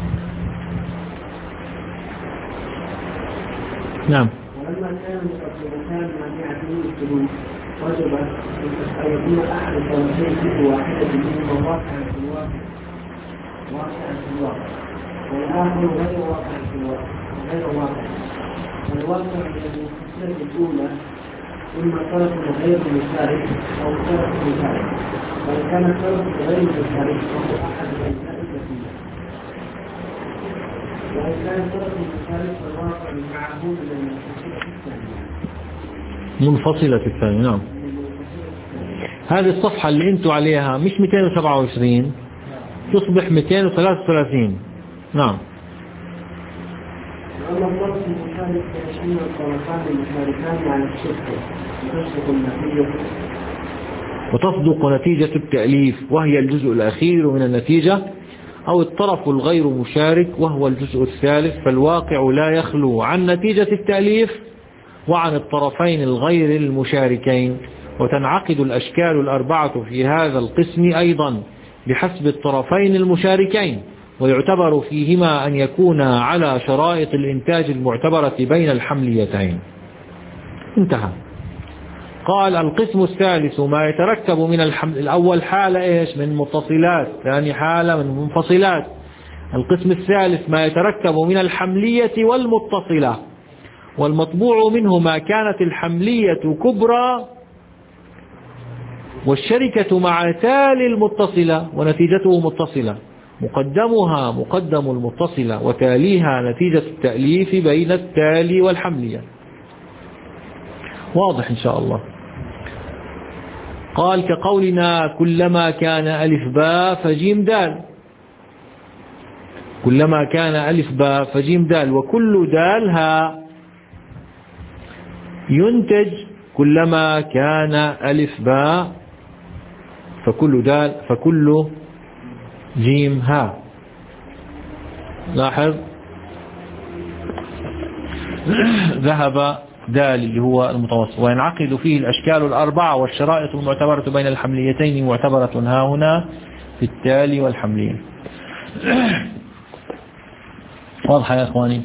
نعم. ولما كان المقدمتان مانعتين السلوك وجب أن يكون أحد الطرفين في واحدة منهما واقعا في الواقع واقعا في الواقع والآخر غير واقع في الواقع غير واقع. والواقع الذي في السنة الأولى إما طرف غير مشارك أو طرف مشارك، وإن كان الطرف غير مشارك فهو أحد الأجزاء الكثيرة، وإن كان الطرف المشارك فالواقع معه من المنفصلة الثانية. منفصلة الثانية. نعم. هذه الصفحة اللي انتوا عليها مش مئتين وسبعة وعشرين، تصبح مئتين وثلاثة وثلاثين. نعم. وأما الطرف المشارك فيشمل الطرفان المشاركان على الشركة وتصدق النتيجة وتصدق نتيجة التأليف وهي الجزء الأخير من النتيجة، أو الطرف الغير مشارك وهو الجزء الثالث، فالواقع لا يخلو عن نتيجة التأليف وعن الطرفين الغير المشاركين. وتنعقد الأشكال الأربعة في هذا القسم أيضا بحسب الطرفين المشاركين، ويعتبر فيهما أن يكونا على شرائط الإنتاج المعتبرة بين الحمليتين. انتهى. قال القسم الثالث ما يتركب من الحمل. الأول حالة إيش؟ من متصلات. ثاني حالة من منفصلات. القسم الثالث ما يتركب من الحملية والمتصلة. والمطبوع منه ما كانت الحملية كبرى والشركة مع تالي المتصلة ونتيجته متصلة، مقدمها مقدم المتصلة وتاليها نتيجة التأليف بين التالي والحملية. واضح إن شاء الله. قال كقولنا كلما كان ألف باء فجيم دال، كلما كان ألف باء فجيم دال وكل دال هاء، ينتج كلما كان ألف باء فكل دال فكل جيم هاء. لاحظ ذهب دال اللي هو المتوسط. وينعقد فيه الأشكال الأربعة والشرائط المعتبرة بين الحمليتين معتبرة ها هنا في التالي والحملية. واضح يا إخواني؟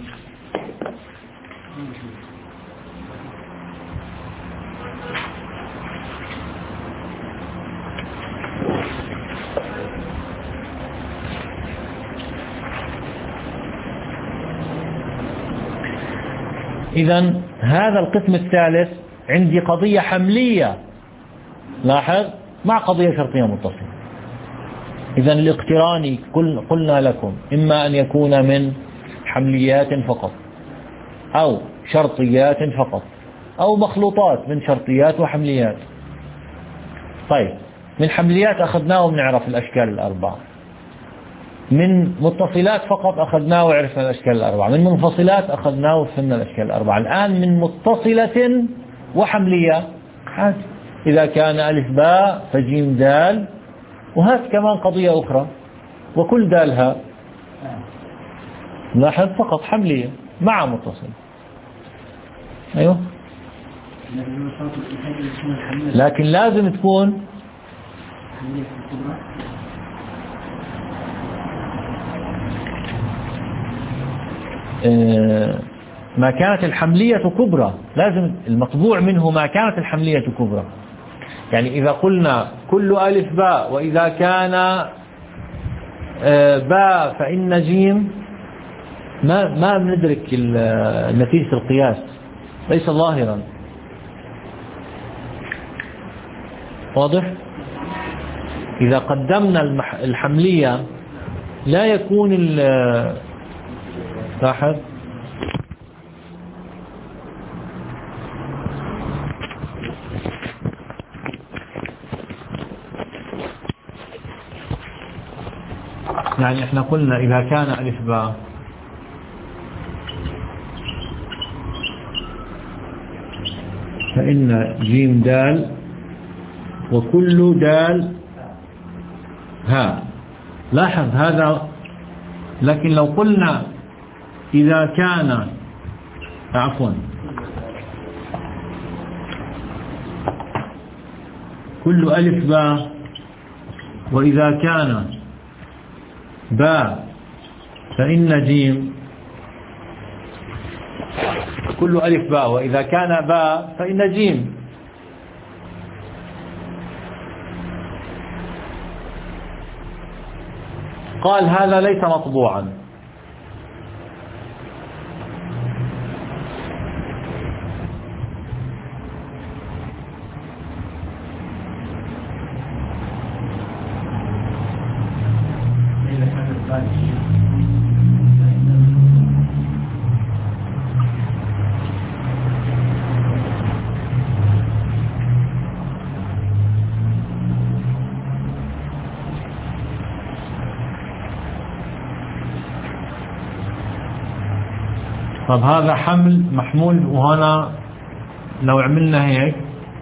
إذن هذا القسم الثالث عندي قضية حملية، لاحظ، مع قضية شرطية متصلة. إذن الاقتراني قلنا لكم إما أن يكون من حمليات فقط أو شرطيات فقط أو مخلوطات من شرطيات وحمليات. طيب، من حمليات أخذناه ونعرف الأشكال الأربعة، من متصلات فقط أخذناه وعرفنا الأشكال الأربعة، من منفصلات أخذناه وفهمنا الأشكال الأربعة. الآن من متصلة وحملية، إذا كان ألف باء فجيم دال، وهات كمان قضية أخرى وكل دال هاء. لاحظ فقط حملية مع متصل. أيوه، لكن لازم تكون ما كانت الحملية كبرى، لازم المطبوع منه ما كانت الحملية كبرى. يعني إذا قلنا كل ألف باء وإذا كان باء فإن جيم، ما ما بندرك نتيجة القياس، ليس ظاهرا. واضح؟ إذا قدمنا الحملية لا يكون لاحظ يعني احنا قلنا إذا كان ألف باء فإن جيم دال وكل دال ها. لاحظ هذا. لكن لو قلنا إذا كان عفوا كل ألف باء وإذا كان باء فإن جيم، كل ألف باء وإذا كان باء فإن جيم. قال هذا ليس مطبوعا. طب هذا حمل محمول، وهنا لو عملنا هيك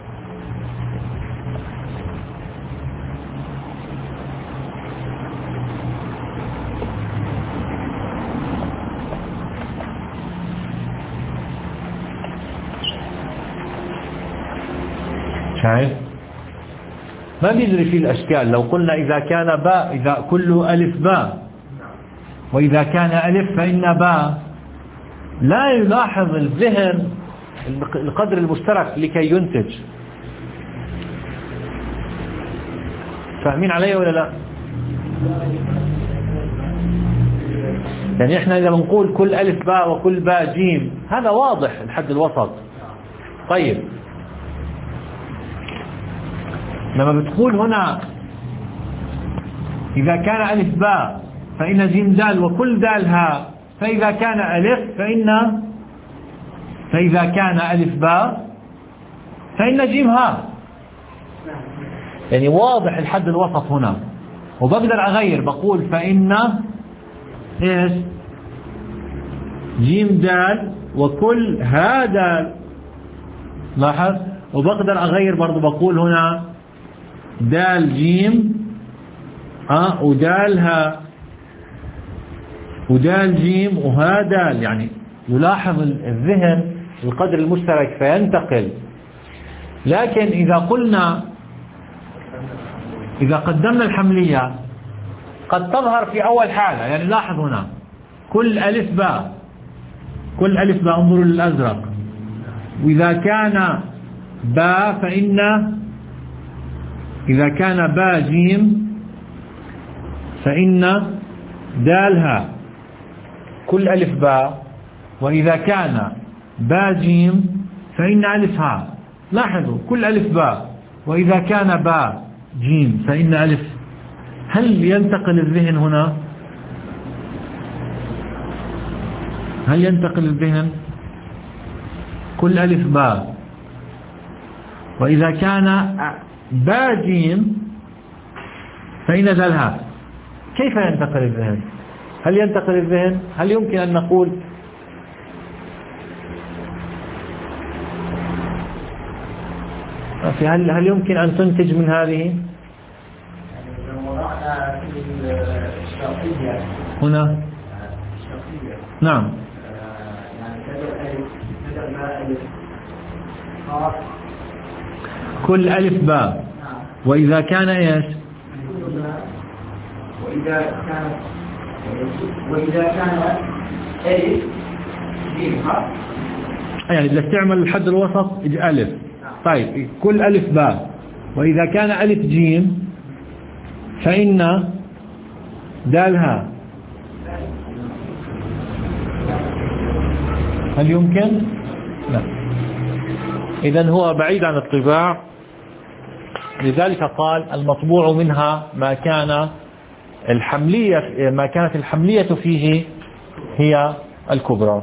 شايف ما بيجري فيه الأشكال. لو قلنا إذا كان باء، إذا كل ألف باء وإذا كان ألف فإن باء، لا يلاحظ الذهن القدر المشترك لكي ينتج. فاهمين علي ولا لا؟ يعني احنا إذا بنقول كل ألف باء وكل باء جيم هذا واضح الحد الوسط. طيب لما بتقول هنا إذا كان ألف باء فإن جيم دال وكل دال هاء، فإذا كان ألف فإن فإذا كان ألف باء فإن جيم هاء. يعني واضح الحد الوسط هنا. وبقدر أغير بقول فإن إيش جيم دال وكل ها دال. لاحظ. وبقدر أغير برضو بقول هنا دال جيم ها ودال ها ودال جيم وها دال. يعني يلاحظ الذهن القدر المشترك فينتقل. لكن إذا قلنا إذا قدمنا الحملية قد تظهر في أول حالة. يعني لاحظ هنا كل ألف باء، كل ألف باء انظروا للأزرق، وإذا كان باء فإن إذا كان باء جيم فإن دالها كل ألف باء، وإذا كان باء جيم فإن ألف هاء. لاحظوا كل ألف باء وإذا كان باء جيم فإن ألف. هل ينتقل الذهن هنا؟ هل ينتقل الذهن؟ كل ألف باء وإذا كان باء جيم فإن دال هاء. كيف ينتقل الذهن؟ هل ينتقل الذهن؟ هل يمكن أن نقول هل هل يمكن أن تنتج من هذه؟ هنا نعم كل ألف باء وإذا كان إيش؟ وإذا كان وإذا كان ألف جيم ها. يعني بدك تعمل الحد الوسط ألف. طيب كل ألف باء وإذا كان ألف جيم فإن دالها. هل يمكن؟ لا. إذن هو بعيد عن الطباع، لذلك قال المطبوع منها ما كان الحملية ما كانت الحملية فيه هي الكبرى.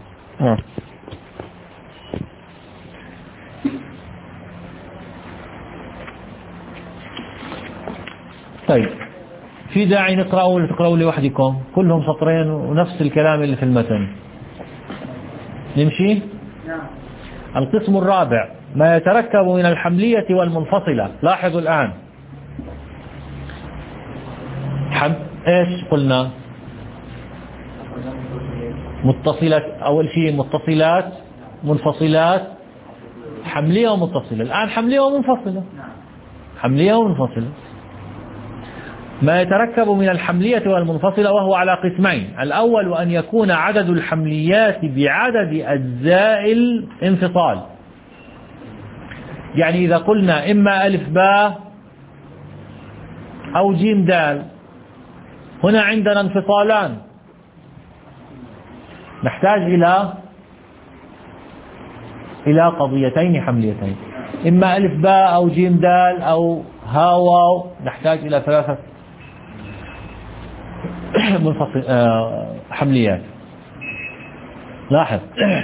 طيب في داعي نقرأه ولا تقرأوا لوحدكم؟ كلهم سطرين ونفس الكلام اللي في المتن. نمشي؟ القسم الرابع ما يتركب من الحملية والمنفصلة. لاحظوا الآن حم... إيش قلنا؟ متصلات، أول شيء متصلات، منفصلات، حملية ومتصلة. الآن حملية ومنفصلة، حملية ومنفصلة. ما يتركب من الحملية والمنفصلة وهو على قسمين: الأول أن يكون عدد الحمليات بعدد أجزاء الانفصال. يعني إذا قلنا إما ألف باء أو جيم دال، هنا عندنا انفصالان، نحتاج إلى إلى قضيتين حمليتين، إما ألف باء أو جيم دال أو ها واو، نحتاج إلى ثلاثة منفصل آه حمليات. لاحظ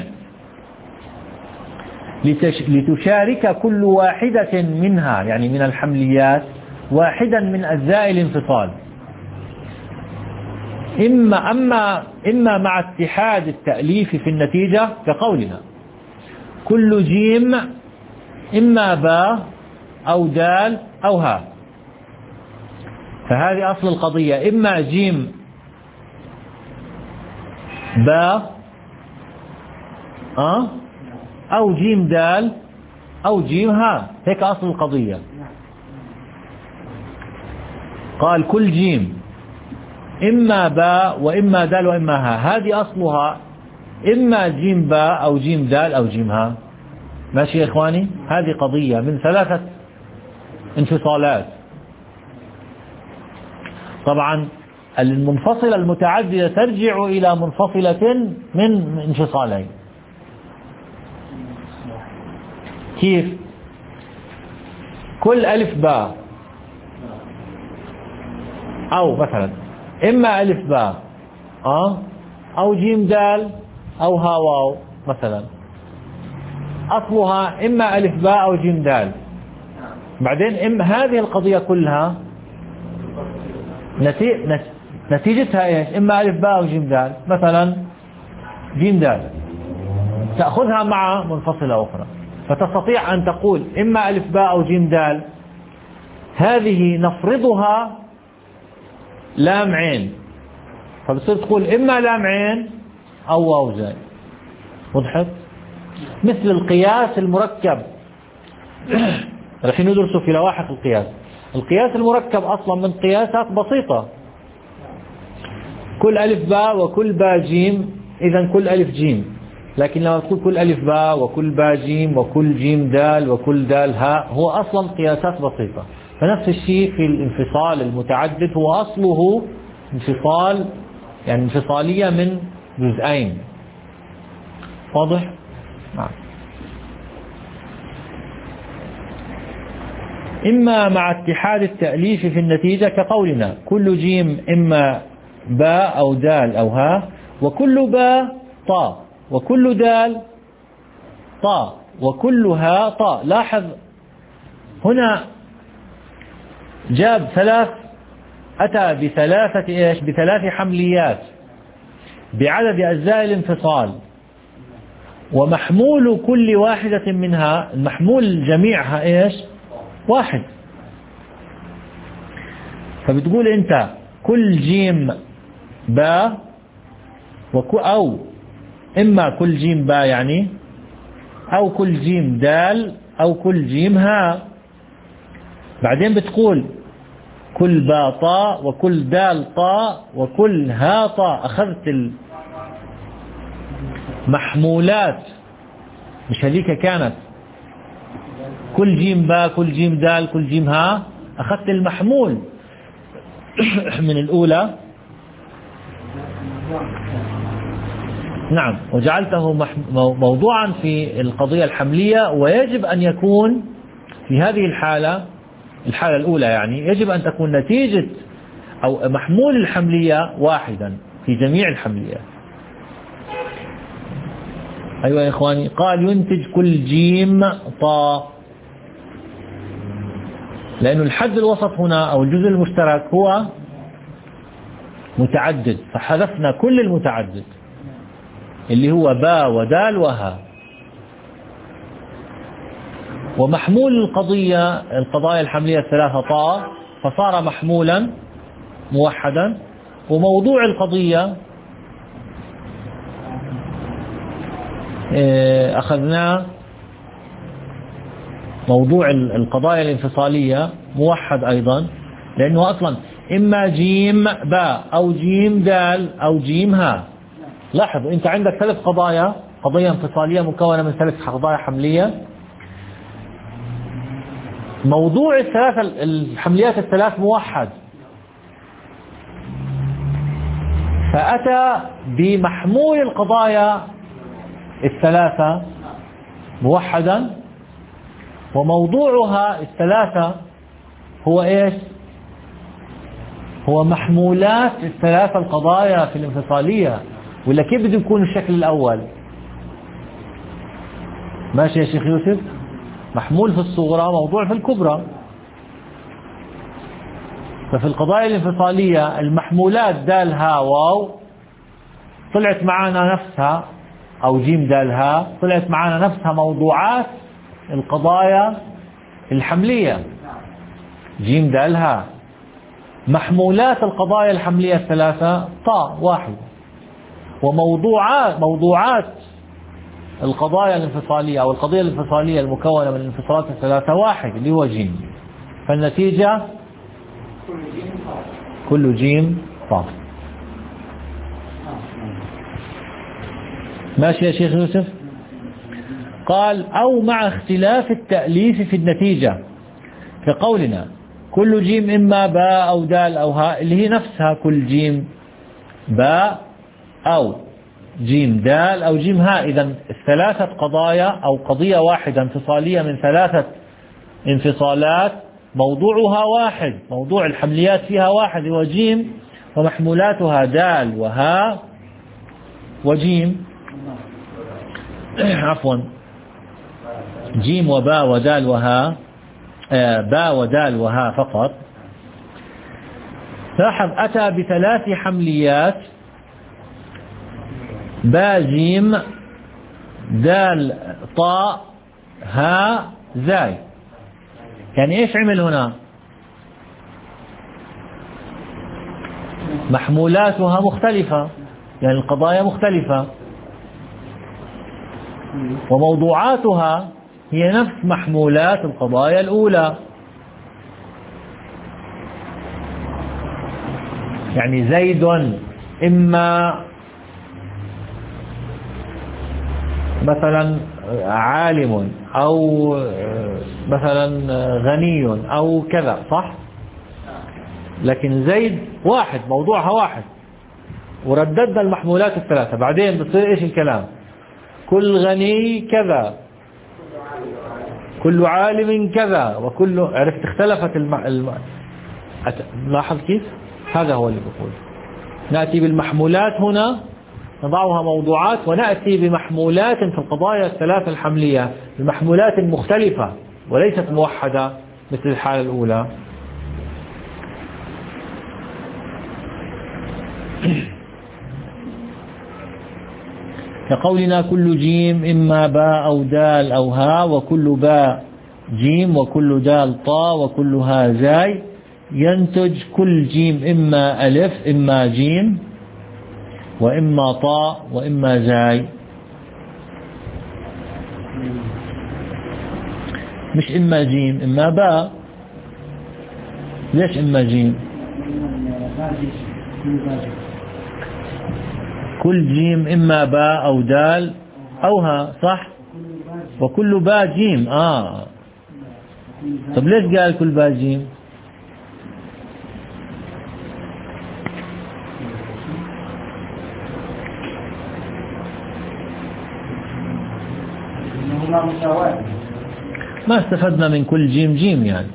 لتشارك كل واحدة منها، يعني من الحمليات، واحدا من أجزاء الانفصال، إما أما إما مع اتحاد التأليف في النتيجة كقولنا كل جيم إما باء أو دال أو ها. فهذه أصل القضية، إما جيم باء أه أو جيم دال أو جيم ها، هيك أصل القضية. قال كل جيم إما باء وإما دال وإما ها، هذه أصلها إما جيم باء أو جيم دال أو جيم ها. ماشي يا إخواني؟ هذه قضية من ثلاثة انفصالات. طبعا المنفصلة المتعددة ترجع إلى منفصلة من انفصالين. كيف؟ كل ألف باء أو مثلا إما ألف باء أه أو جيم دال أو ها واو مثلا، أصلها إما ألف باء أو جيم دال. بعدين إما هذه القضية كلها نتيجتها إيش؟ إما ألف باء أو جيم دال، مثلا جيم دال تأخذها مع منفصلة أخرى، فتستطيع أن تقول إما ألف باء أو جيم دال، هذه نفرضها لام عين، فبصير تقول إما لام عين أو واو زاي. وضحت؟ مثل القياس المركب الحين ندرسه في لواحق القياس. القياس المركب أصلا من قياسات بسيطة، كل ألف باء وكل باء جيم، إذا كل ألف جيم. لكن لما تقول كل ألف باء وكل باء جيم وكل جيم دال وكل دال هاء، هو أصلا قياسات بسيطة. فنفس الشيء في الانفصال المتعدد، هو أصله انفصال، يعني انفصالية من جزئين. واضح؟ نعم. إما مع اتحاد التأليف في النتيجة كقولنا كل جيم إما باء أو دال أو ها، وكل باء طاء، وكل دال طاء، وكل ها طاء. لاحظ هنا جاب ثلاث، أتى بثلاثة إيش؟ بثلاث حمليات بعدد أجزاء الانفصال، ومحمول كل واحدة منها، المحمول جميعها إيش؟ واحد. فبتقول أنت كل جيم باء أو إما كل جيم باء يعني، أو كل جيم دال أو كل جيم ها. بعدين بتقول كل باء طاء وكل دال طاء وكل ها طاء. أخذت المحمولات، مش هذيك كانت كل جيم باء كل جيم دال كل جيم ها، أخذت المحمول من الأولى نعم وجعلته موضوعا في القضية الحملية. ويجب أن يكون في هذه الحالة، الحالة الأولى يعني، يجب أن تكون نتيجة أو محمول الحملية واحدا في جميع الحمليات. أيوة يا إخواني. قال ينتج كل جيم طاء، لأن الحد الوسط هنا أو الجزء المشترك هو متعدد، فحذفنا كل المتعدد اللي هو باء ودال وها. ومحمول القضية القضايا الحملية الثلاثة طاء فصار محمولا موحدا. وموضوع القضية أخذناه موضوع القضايا الانفصالية موحد أيضا، لأنه أصلا إما جيم باء أو جيم دال أو جيم ها. لاحظوا أنت عندك ثلاث قضايا، قضية انفصالية مكونة من ثلاث قضايا حملية. موضوع الثلاث الحمليات الثلاث موحد، فأتى بمحمول القضايا الثلاثة موحدا، وموضوعها الثلاثة هو إيش؟ هو محمولات الثلاثة القضايا في الانفصالية. ولا كيف بده يكون الشكل الأول؟ ماشي يا شيخ يوسف؟ محمول في الصغرى موضوع في الكبرى. ففي القضايا الانفصالية المحمولات دال ها واو طلعت معنا نفسها، أو جيم دال ها طلعت معنا نفسها موضوعات القضايا الحملية جيم دال ها. محمولات القضايا الحملية الثلاثة طاء واحد. وموضوعات موضوعات القضايا الانفصالية أو القضية الانفصالية المكونة من الانفصالات الثلاثة واحد اللي هو جيم. فالنتيجة كل جيم طاء. ماشي يا شيخ يوسف؟ قال أو مع اختلاف التأليف في النتيجة، في قولنا كل جيم إما باء أو دال أو هاء اللي هي نفسها كل جيم باء أو جيم دال أو جيم هاء. إذن الثلاثة قضايا أو قضية واحدة انفصالية من ثلاثة انفصالات موضوعها واحد، موضوع الحمليات فيها واحد هو جيم، ومحمولاتها دال وهاء وجيم عفوا جيم وباء ودال وهاء، باء ودال وهاء فقط. لاحظ أتى بثلاث حمليات باء جيم دال طاء هاء زاي. يعني إيش عمل هنا؟ محمولاتها مختلفة، يعني القضايا مختلفة، وموضوعاتها هي نفس محمولات القضايا الأولى. يعني زيد إما مثلا عالم أو مثلا غني أو كذا، صح؟ لكن زيد واحد موضوعها واحد، ورددنا المحمولات الثلاثة. بعدين بتصير إيش الكلام؟ كل غني كذا، كل عالم كذا، وكل عرفت اختلفت الم... الم... لاحظ كيف؟ هذا هو اللي بقول. نأتي بالمحمولات هنا نضعها موضوعات، ونأتي بمحمولات في القضايا الثلاثة الحملية المحمولات المختلفة وليست موحدة مثل الحالة الأولى. كقولنا كل جيم إما باء أو دال أو هاء، وكل باء جيم وكل دال طاء وكل هاء زاي، ينتج كل جيم إما ألف إما جيم وإما طاء وإما زاي. مش إما جيم إما باء. ليش إما جيم؟ كل جيم إما باء أو دال أو ها، صح؟ وكل باء جيم. آه طب ليش قال كل باء جيم؟ ما استفدنا من كل جيم جيم، يعني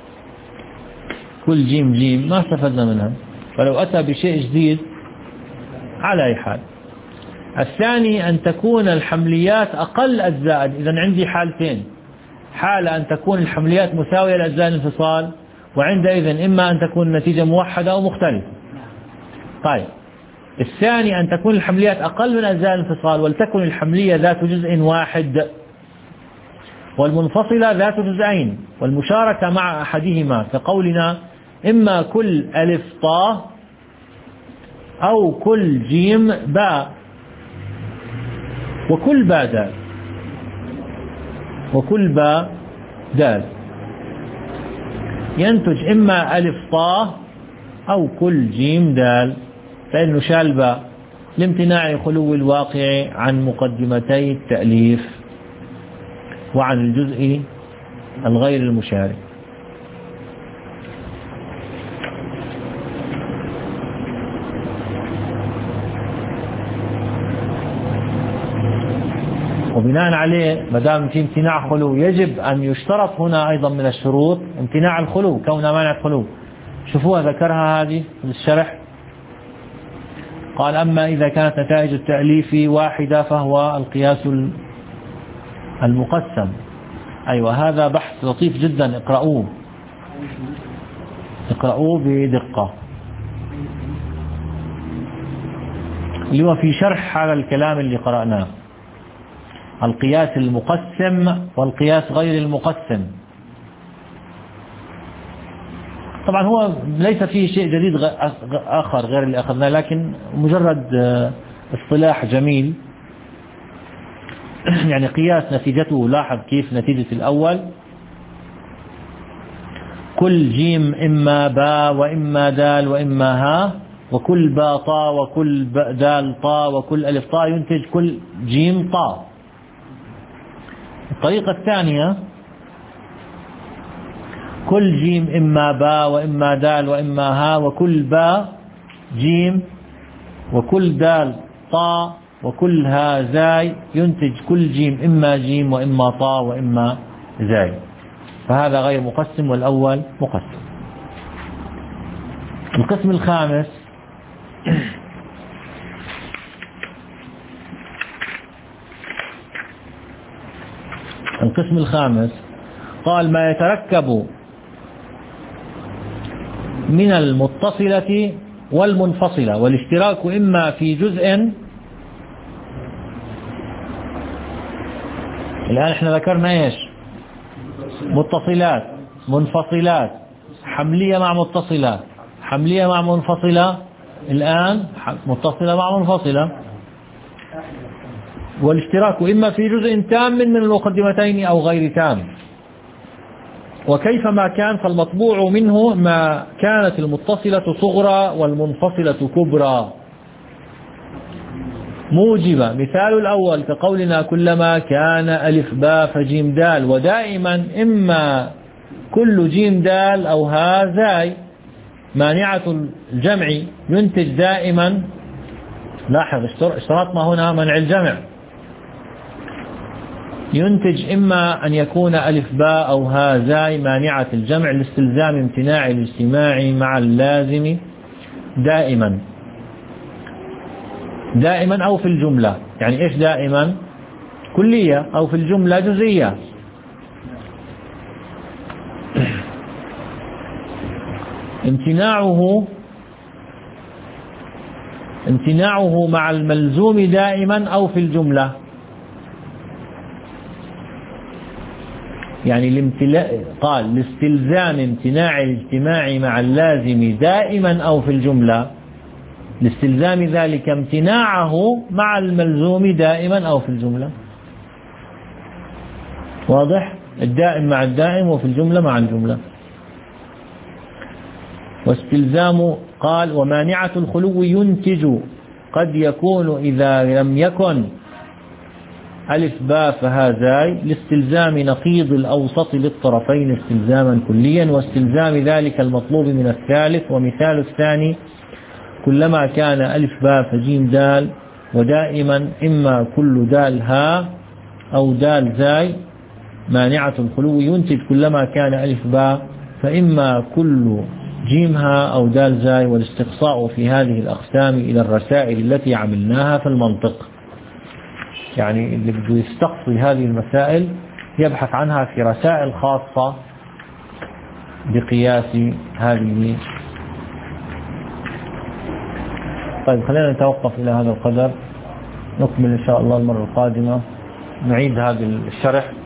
كل جيم جيم ما استفدنا منها. فلو أتى بشيء جديد على أي حال. الثاني أن تكون الحمليات أقل أجزاء. إذن عندي حالتين: حالة أن تكون الحمليات مساوية لأجزاء الانفصال، وعندئذ إما أن تكون النتيجة موحدة أو مختلفة. طيب الثاني أن تكون الحمليات أقل من أجزاء الانفصال ولتكن الحملية ذات جزء واحد. والمنفصلة ذات جزئين والمشاركة مع أحدهما كقولنا إما كل ألف طاء أو كل جيم باء وكل باء دال وكل باء دال ينتج إما ألف طاء أو كل جيم دال، فإنه شال باء لامتناع خلو الواقع عن مقدمتي التأليف وعن الجزء الغير المشارك. وبناء عليه ما دام في امتناع خلو يجب أن يشترط هنا أيضا من الشروط امتناع الخلو، كونها مانع خلو. شوفوها ذكرها هذه في الشرح، قال أما إذا كانت نتائج التأليف واحدة فهو القياس المقسم. أيوة هذا بحث لطيف جدا، اقرأوه اقرأوه بدقة، اللي هو في شرح هذا الكلام اللي قرأناه، القياس المقسم والقياس غير المقسم. طبعا هو ليس فيه شيء جديد آخر غير اللي أخذناه، لكن مجرد اصطلاح جميل. يعني قياس نتيجته، لاحظ كيف نتيجة الأول كل جيم إما باء وإما دال وإما ها، وكل باء طاء وكل دال طاء وكل ألف طاء ينتج كل جيم طاء. الطريقة الثانية كل جيم إما باء وإما دال وإما ها وكل باء جيم وكل دال طاء وكل ها زاي ينتج كل جيم إما جيم وإما طاء وإما زاي، فهذا غير مقسم والأول مقسم. القسم الخامس القسم الخامس قال ما يتركب من المتصلة والمنفصلة والاشتراك إما في جزء. الآن احنا ذكرنا ايش؟ متصلات منفصلات، حملية مع متصلة، حملية مع منفصلة، الآن متصلة مع منفصلة. والاشتراك إما في جزء تام من المقدمتين أو غير تام، وكيفما كان فالمطبوع منه ما كانت المتصلة صغرى والمنفصلة كبرى موجبة. مثال الأول كقولنا كلما كان ألف باء فجيم دال، ودائما إما كل جيم دال أو ها زاي. مانعة الجمع ينتج دائما، لاحظ اشترطنا هنا منع الجمع، ينتج إما أن يكون ألف باء أو ها زاي مانعة الجمع لاستلزام امتناع الاجتماع مع اللازم دائما دائما أو في الجملة. يعني إيش دائما؟ كلية، أو في الجملة جزئية. امتناعه امتناعه مع الملزوم دائما أو في الجملة. يعني الامتلاء قال لاستلزام امتناع الاجتماع مع اللازم دائما أو في الجملة، لاستلزام ذلك امتناعه مع الملزوم دائما أو في الجملة. واضح؟ الدائم مع الدائم وفي الجملة مع الجملة. واستلزام قال ومانعة الخلو ينتج قد يكون إذا لم يكن ألف باء فهذاي لاستلزام نقيض الأوسط للطرفين استلزاما كليا، واستلزام ذلك المطلوب من الثالث. ومثال الثاني كلما كان ألف باء فجيم دال، ودائما إما كل دال ها أو دال زاي مانعة الخلو ينتج كلما كان ألف باء فإما كل جيم ها أو دال زاي. والاستقصاء في هذه الأقسام إلى الرسائل التي عملناها في المنطق. يعني اللي بده يستقصي هذه المسائل يبحث عنها في رسائل خاصة بقياس هذه. طيب خلينا نتوقف إلى هذا القدر، نكمل إن شاء الله المرة القادمة، نعيد هذا الشرح.